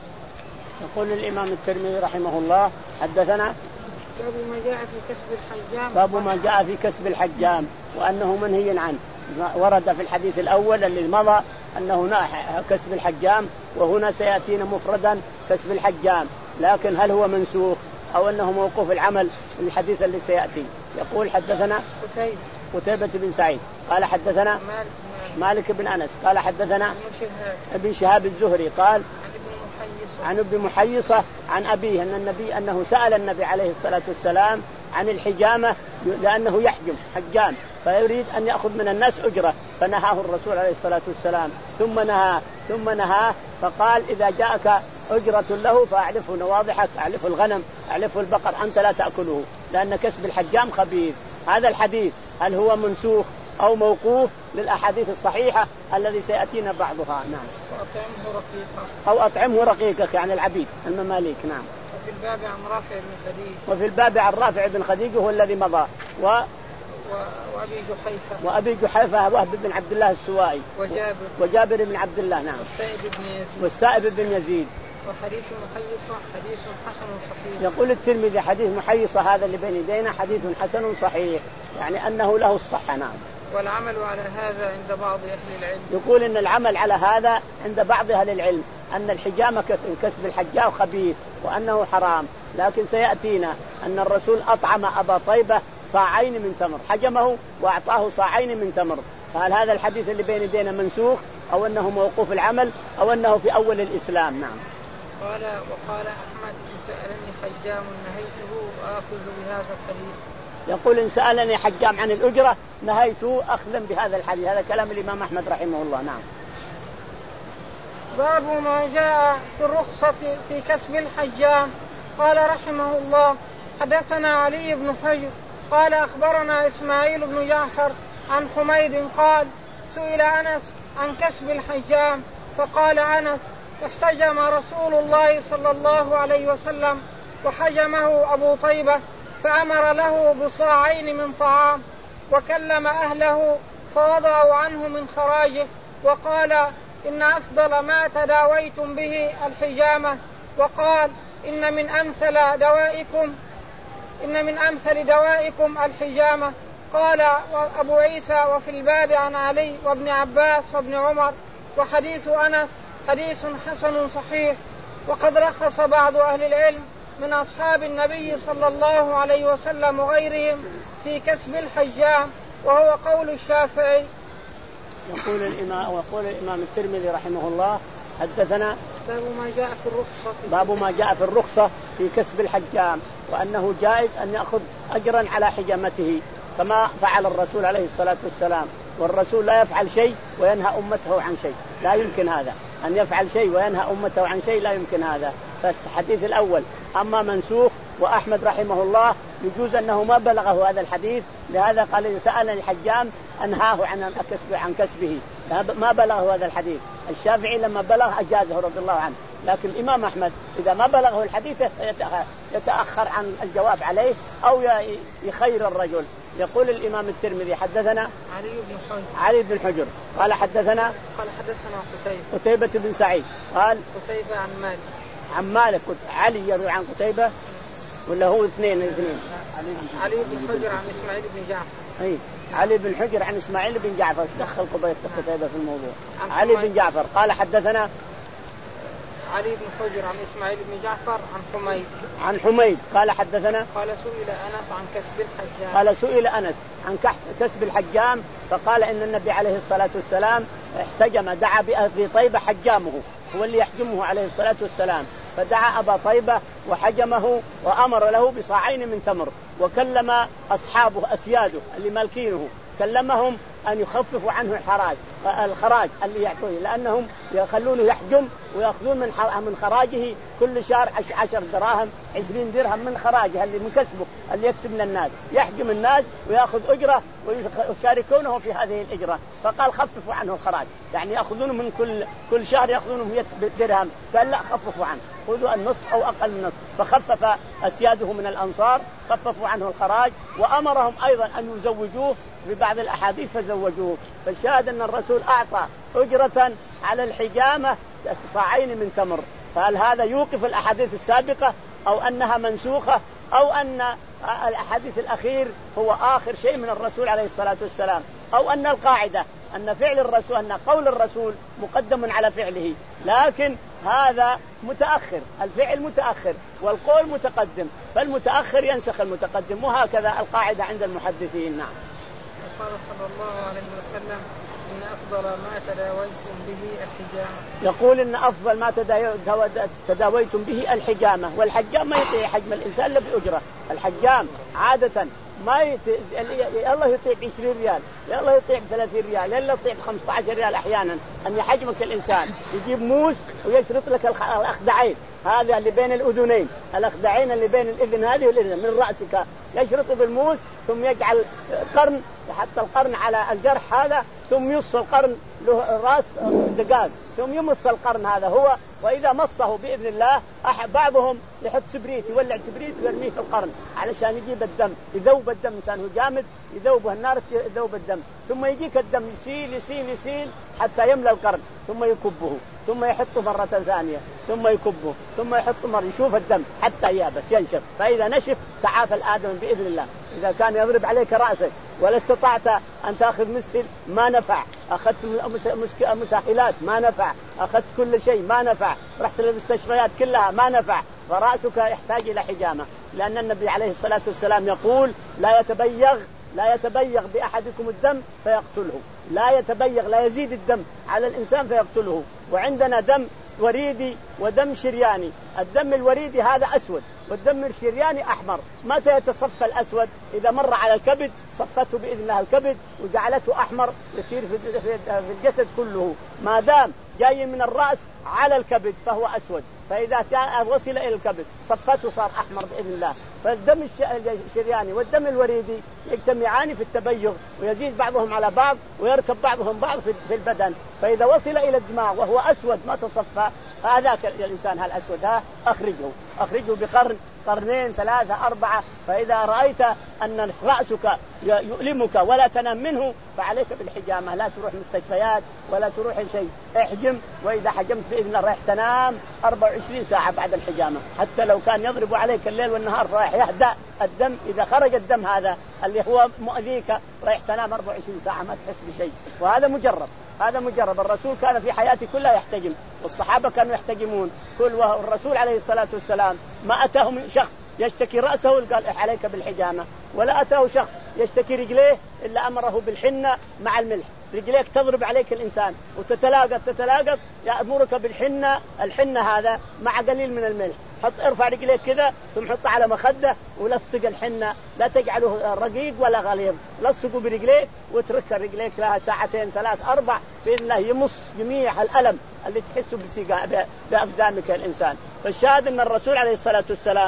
Speaker 2: يقول الإمام الترمذي رحمه الله حدثنا
Speaker 1: باب ما جاء في كسب الحجام.
Speaker 2: باب ما جاء في كسب الحجام وأنه منهي عنه. ورد في الحديث الأول اللي مضى أنه كسب الحجام، وهنا سيأتينا مفردا كسب الحجام، لكن هل هو منسوخ أو أنه موقوف العمل من الحديث اللي سيأتي. يقول حدثنا
Speaker 1: قتيبة
Speaker 2: قتيبة بن سعيد قال حدثنا
Speaker 1: مالك,
Speaker 2: مالك بن أنس قال حدثنا ابن
Speaker 1: شهاب
Speaker 2: شهاب الزهري قال
Speaker 1: عن
Speaker 2: عن ابن محيصة عن أبيه أن النبي أنه سأل النبي عليه الصلاة والسلام عن الحجامة لأنه يحجم حجام فيريد أن يأخذ من الناس أجرة، فنهاه الرسول عليه الصلاة والسلام ثم نهاه ثم نهاه فقال إذا جاءك أجرة له فأعلفه نواضحك، أعلفه الغنم، أعلفه البقر، أنت لا تأكله، لأن كسب الحجام خبيث. هذا الحديث هل هو منسوخ أو موقوف للأحاديث الصحيحة الذي سيأتينا بعضها. نعم.
Speaker 1: وأطعمه رقيقا
Speaker 2: أو أطعمه رقيقك يعني العبيد المماليك. نعم.
Speaker 1: وفي الباب عن رافع بن خديج
Speaker 2: وفي الباب عن رافع بن خديج هو الذي مضى و...
Speaker 1: و... وأبي جحيفة
Speaker 2: وأبي جحيفة وهب بن عبد الله السوائي
Speaker 1: وجابر
Speaker 2: وجابر بن عبد الله. نعم.
Speaker 1: والسائب بن يزيد
Speaker 2: والسائب بن يزيد.
Speaker 1: وحديث محيصة حديث حسن صحيح.
Speaker 2: يقول الترمذي حديث محيصة هذا اللي بين يدينا حديث حسن صحيح، يعني أنه له الصحة. نعم.
Speaker 1: والعمل على هذا عند بعض أهل العلم.
Speaker 2: يقول إن العمل على هذا عند بعض أهل العلم أن الحجامة كسب الحجام خبيث وأنه حرام، لكن سيأتينا أن الرسول أطعم أبا طيبة صاعين من تمر، حجمه وأعطاه صاعين من تمر. فهل هذا الحديث اللي بين يدينا منسوخ أو أنه موقوف العمل أو أنه في أول الإسلام؟ نعم.
Speaker 1: قال وقال أحمد إن سألني حجام نهيته وآخذ بهذا الحديث.
Speaker 2: يقول إن سألني حجام عن الأجرة نهيته أخذا بهذا الحديث. هذا كلام الإمام أحمد رحمه الله. نعم.
Speaker 1: باب ما جاء في الرخصة في كسب الحجام. قال رحمه الله حدثنا علي بن حجر قال أخبرنا إسماعيل بن جعفر عن حميد قال سئل أنس عن كسب الحجام فقال أنس احتجم رسول الله صلى الله عليه وسلم وحجمه أبو طيبة فأمر له بصاعين من طعام وكلم أهله فوضعوا عنه من خراجه وقال إن أفضل ما تداويتم به الحجامة، وقال إن من أمثل دوائكم إن من أمثل دوائكم الحجامة. قال أبو عيسى وفي الباب عن علي وابن عباس وابن عمر. وحديث أنس حديث حسن صحيح. وقد رخص بعض أهل العلم من أصحاب النبي صلى الله عليه وسلم وغيرهم في كسب الحجام وهو قول الشافعي.
Speaker 2: يقول الإمام ويقول الإمام الترمذي رحمه الله حدثنا
Speaker 1: باب ما جاء في الرخصة
Speaker 2: باب ما جاء في الرخصة في كسب الحجام وأنه جائز أن يأخذ أجرا على حجامته كما فعل الرسول عليه الصلاة والسلام، والرسول لا يفعل شيء وينهى أمته عن شيء، لا يمكن هذا أن يفعل شيء وينهى أمته عن شيء، لا يمكن هذا. فالحديث الأول أما منسوخ، وأحمد رحمه الله يجوز أنه ما بلغه هذا الحديث، لهذا قال إذا سأل الحجام أنهاه عن كسب عن كسبه، ما بلغه هذا الحديث. الشافعي لما بلغ أجازه رضي الله عنه، لكن الإمام أحمد إذا ما بلغه الحديث يتأخر عن الجواب عليه أو يخير الرجل. يقول الإمام الترمذي حدثنا
Speaker 1: علي بن حجر
Speaker 2: علي بن حجر قال حدثنا
Speaker 1: قال حدثنا قتيبة
Speaker 2: قتيبة بن سعيد قال
Speaker 1: قتيبة عن مالك
Speaker 2: عن مالك. علي يروي عن قتيبة ولا هو اثنين اثنين
Speaker 1: علي بن حجر عن إسماعيل بن جعفر.
Speaker 2: أي علي بن حجر عن إسماعيل بن جعفر. دخل قتيبة في الموضوع. علي بن جعفر قال حدثنا
Speaker 1: علي بن حجر عن إسماعيل بن جعفر عن حميد
Speaker 2: عن حميد قال حدثنا
Speaker 1: قال سئل أنس عن كسب الحجام
Speaker 2: قال سئل أنس عن كسب الحجام فقال إن النبي عليه الصلاة والسلام احتجم دعا بأبي طيبة حجامه هو اللي يحجمه عليه الصلاة والسلام فدعا أبا طيبة وحجمه وأمر له بصاعين من تمر وكلم أصحابه أسياده اللي مالكينه كلمهم أن يخففوا عنه الحراج الخراج اللي يعطوه لأنهم يخلونه يحجم ويأخذون من من خراجه كل شهر عشر دراهم عشرين درهم من خراجه اللي من كسبه اللي يكسب من الناس يحجم الناس ويأخذ أجرة ويشاركونه في هذه الأجرة. فقال خففوا عنه الخراج يعني يأخذونه من كل كل شهر يأخذونه مئة درهم. قال لا خففوا عنه خذوا النصف أو أقل من النصف. فخفف أسياده من الأنصار خففوا عنه الخراج وأمرهم أيضا أن يزوجوه ببعض الأحاديث فزوجوه. فالشاهد أن الرسول أعطى أجرة على الحجامة صاعين من تمر. فهل هذا يوقف الأحاديث السابقة أو أنها منسوخة أو أن الأحاديث الأخير هو آخر شيء من الرسول عليه الصلاة والسلام أو أن القاعدة أن فعل الرسول أن قول الرسول مقدم على فعله لكن هذا متأخر الفعل متأخر والقول متقدم فالمتأخر ينسخ المتقدم وهكذا القاعدة عند المحدثين. نعم.
Speaker 1: قال صلى الله عليه وسلم إن أفضل ما تداويتم به الحجامة.
Speaker 2: يقول إن أفضل ما تداويتم به الحجامة والحجام ما يطيع حجم الإنسان إلا بأجرة. الحجام عادة ما يت... الله يطيع عشرين ريال الله يطيع ثلاثين ريال الله يطيع خمسة عشر ريال أحيانا أن يحجمك الإنسان يجيب موس ويشرط لك الأخدعين هذا اللي بين الأذنين الأخدعين اللي بين الإذن هذه والإذن من رأسك يشرط بالموس ثم يجعل قرن حتى القرن على الجرح هذا ثم يص القرن له راس دقاق ثم يمص القرن هذا هو وإذا مصه بإذن الله أحد بعضهم يحط سبريت يولع سبريت ويرميه في القرن علشان يجيب الدم يذوب الدم إنسان هو جامد يذوبه النار يذوب الدم ثم يجيك الدم يسيل يسيل يسيل حتى يملأ القرن ثم يكبه ثم يحطه مرة ثانية ثم يكبه ثم يحطه مرة يشوف الدم حتى يابس ينشف. فإذا نشف تعافى الآدم بإذن الله. إذا كان يضرب عليك رأسك ولا استطعت أن تأخذ مسهل ما نفع أخذت مسهلات ما نفع أخذت كل شيء ما نفع رحت للمستشفيات كلها ما نفع فرأسك يحتاج إلى حجامة لأن النبي عليه الصلاة والسلام يقول لا يتبيغ لا يتبيغ بأحدكم الدم فيقتله لا يتبيغ لا يزيد الدم على الإنسان فيقتله. وعندنا دم وريدي ودم شرياني. الدم الوريدي هذا أسود والدم الشرياني أحمر. متى يتصفى الأسود؟ إذا مر على الكبد صفته بإذن الله الكبد وجعلته أحمر يصير في الجسد كله. ما دام جاي من الرأس على الكبد فهو أسود فإذا وصل إلى الكبد صفته صار أحمر بإذن الله. فالدم الشرياني والدم الوريدي يجتمعان في التبيغ ويزيد بعضهم على بعض ويركب بعضهم بعض في البدن. فإذا وصل إلى الدماغ وهو أسود ما تصفى هذاك الإنسان هالأسود ها أخرجه أخرجه بقرن قرنين ثلاثة أربعة. فإذا رأيت أن رأسك يؤلمك ولا تنام منه فعليك بالحجامة لا تروح مستشفيات ولا تروح شيء احجم. وإذا حجمت بإذن الله رايح تنام أربعة وعشرين ساعة بعد الحجامة حتى لو كان يضرب عليك الليل والنهار رايح يهدأ الدم. إذا خرج الدم هذا اللي هو مؤذيك رايح تنام أربعة وعشرين ساعة ما تحس بشيء. وهذا مجرب هذا مجرب. الرسول كان في حياته كلها يحتجم والصحابة كانوا يحتجمون كل والرسول عليه الصلاة والسلام ما أتاه من شخص يشتكي رأسه قال عليك بالحجامة ولا أتاه شخص يشتكي رجليه إلا أمره بالحنة مع الملح. رجليك تضرب عليك الإنسان وتتلاقط تتلاقط يأمرك بالحنة الحنة هذا مع قليل من الملح. حط ارفع رجليك كذا ثم حط على مخدة ولصق الحنة لا تجعله رقيق ولا غليظ لصقه برجليك وترك رجليك لها ساعتين ثلاث أربع بإذن الله يمص جميع الألم اللي تحسه بأقدامك الإنسان. فالشاهد أن الرسول عليه الصلاة والسلام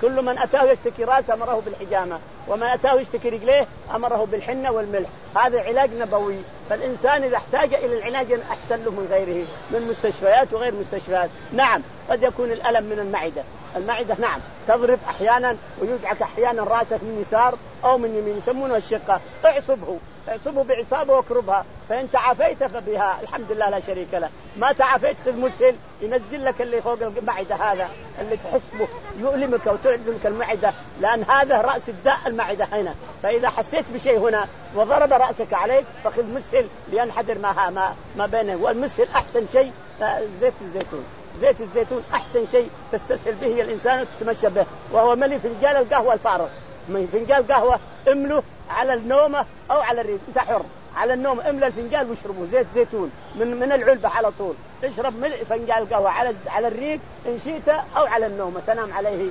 Speaker 2: كل من أتاه يشتكي رأسه أمره بالحجامة، ومن أتاه يشتكي رجليه أمره بالحنة والملح. هذا علاج نبوي. فالإنسان إذا احتاج إلى العلاج أحسن له من غيره من مستشفيات وغير مستشفيات. نعم قد يكون الألم من المعدة، المعدة نعم تضرب أحيانا ويوجعك أحيانا رأسك من يسار أو من يمين، يسمونه الشقة. اعصبه اعصبه بعصابه واكربها، فإن تعافيت فبها الحمد لله لا شريك له. ما تعافيت خذ مسهل ينزل لك اللي فوق المعدة، هذا اللي تحسبه يؤلمك وتعلمك المعدة، لأن هذا رأس الداء المعدة هنا. فإذا حسيت بشيء هنا وضرب رأسك عليك فخذ مسهل لينحدر ما ما ما بينه. والمسهل أحسن شيء زيت الزيتون، زيت الزيتون أحسن شيء تستسهل به الإنسان وتتمشى به، وهو ملي فنجان القهوة الفارغ. فنجان قهوة امله على النومة أو على الريق، أنت حر. على النوم املى الفنجان واشربه زيت زيتون من من العلبة على طول. اشرب ملء فنجان القهوة على على الريق إن شئت أو على النومة تنام عليه.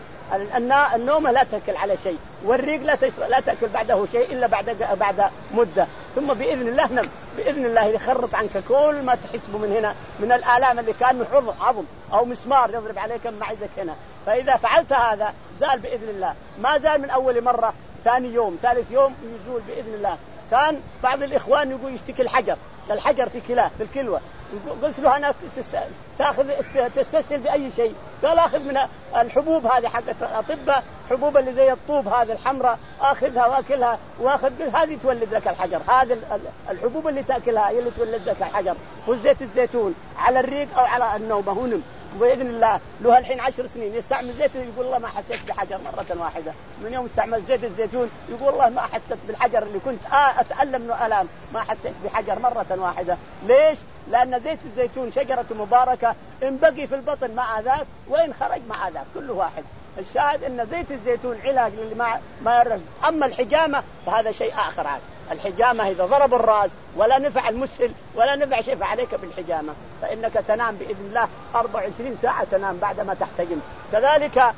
Speaker 2: النومة لا تأكل على شيء، والريق لا تشرب لا تأكل بعده شيء إلا بعد بعد مدة، ثم بإذن الله نم بإذن الله يخرط عنك كل ما تحسبه من هنا من الآلام اللي كان عظم عظم أو مسمار يضرب عليك من معدتك هنا. فإذا فعلت هذا زال بإذن الله. ما زال من أول مرة، ثاني يوم ثالث يوم يزول بإذن الله. كان بعض الإخوان يقول يشتكي الحجر، الحجر في كلاه في الكلوة. قلت له أنا تأخذ تستسهل بأي شيء؟ قال أخذ من الحبوب هذه حقت الأطباء، حبوب اللي زي الطوب هذه الحمراء، أخذها وأكلها وأخذ هذه تولد لك الحجر. هذه الحبوب اللي تأكلها هي اللي تولد لك الحجر. وزيت الزيتون على الريق أو على النوبة هنم بإذن الله. له الحين عشر سنين يستعمل زيت يقول الله ما حسيت بحجر مرة واحدة. من يوم استعمل زيت الزيتون يقول الله ما حسيت بالحجر اللي كنت أتألم منه ألام، ما حسيت بحجر مرة واحدة. ليش؟ لأن زيت الزيتون شجرة مباركة، إن بقي في البطن ما آذاك وإن خرج ما آذاك، كله واحد. الشاهد أن زيت الزيتون علاج للي ما ما يرد. أما الحجامة فهذا شيء آخر. عاد الحجامة إذا ضرب الرأس ولا نفع المسهل ولا نفع شيء فعليك بالحجامة، فإنك تنام بإذن الله أربع وعشرين ساعة تنام بعدما تحتجم. كذلك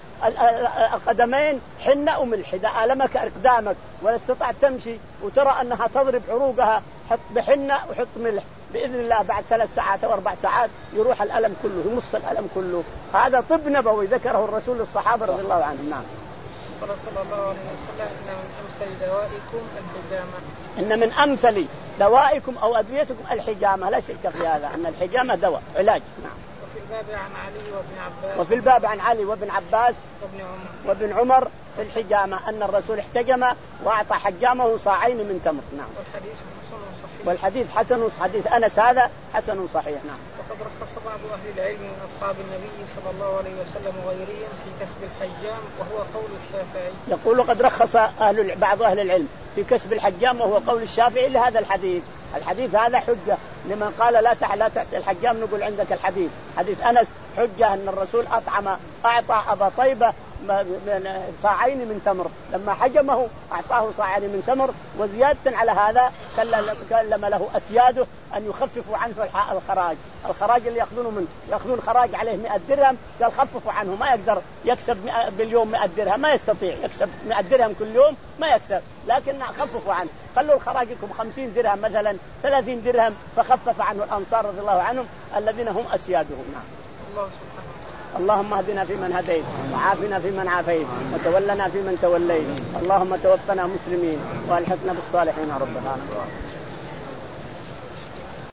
Speaker 2: القدمين حنة وملح، إذا ألمك أقدامك ولا استطعت تمشي وترى أنها تضرب عروقها حط بحنة وحط ملح بإذن الله بعد ثلاث ساعات أو أربع ساعات يروح الألم كله، يمص الألم كله. هذا طب نبوي ذكره الرسول للصحابة رضي الله عنهم. نعم.
Speaker 1: قال صلى الله عليه وسلم إن من أمثل دوائكم الحجامة.
Speaker 2: إن من أمثل دوائكم أو أدويتكم الحجامة، لا شك في هذا أن الحجامة دواء علاج. نعم.
Speaker 1: وفي الباب عن علي وابن عباس
Speaker 2: وفي الباب عن علي وابن عباس
Speaker 1: وابن عمر
Speaker 2: وابن عمر في الحجامة أن الرسول احتجم وأعطى حجامه صاعين من تمر. نعم.
Speaker 1: والحديث حسن صحيح.
Speaker 2: والحديث حسن، حديث أنس هذا حسن صحيح. نعم.
Speaker 1: وقد رخص بعض أهل العلم من أصحاب النبي صلى الله عليه وسلم وغيرهم في كسب الحجام وهو قول الشافعي.
Speaker 2: يقول قد رخص أهل بعض أهل العلم في كسب الحجام وهو قول الشافعي لهذا الحديث. الحديث هذا حجة لمن قال لا لا تعطي الحجام. نقول عندك الحديث حديث أنس حجة أن الرسول أطعم أعطى أبا طيبة صاعين من تمر، لما حجمه أعطاه صاعين من تمر. وزيادة على هذا كلم له أسياده أن يخففوا عنه الخراج، الخراج اللي يأخذونه منه، يأخذون خراج عليه مئة درهم، قال خففوا عنه، ما يقدر يكسب باليوم مئة درهم، ما يستطيع يكسب مئة درهم كل يوم، ما يكسب، لكن خففوا عنه، خلوا الخراج لكم خمسين درهم مثلا ثلاثين درهم، فخفف عنه الأنصار رضي الله عنهم الذين هم أسيادهم. نعم.
Speaker 1: الله سبحانه.
Speaker 2: اللهم اهدنا فيمن هديت وعافنا فيمن عافيت وتولنا فيمن توليت، اللهم توفنا مسلمين والحقنا بالصالحين رب العالمين.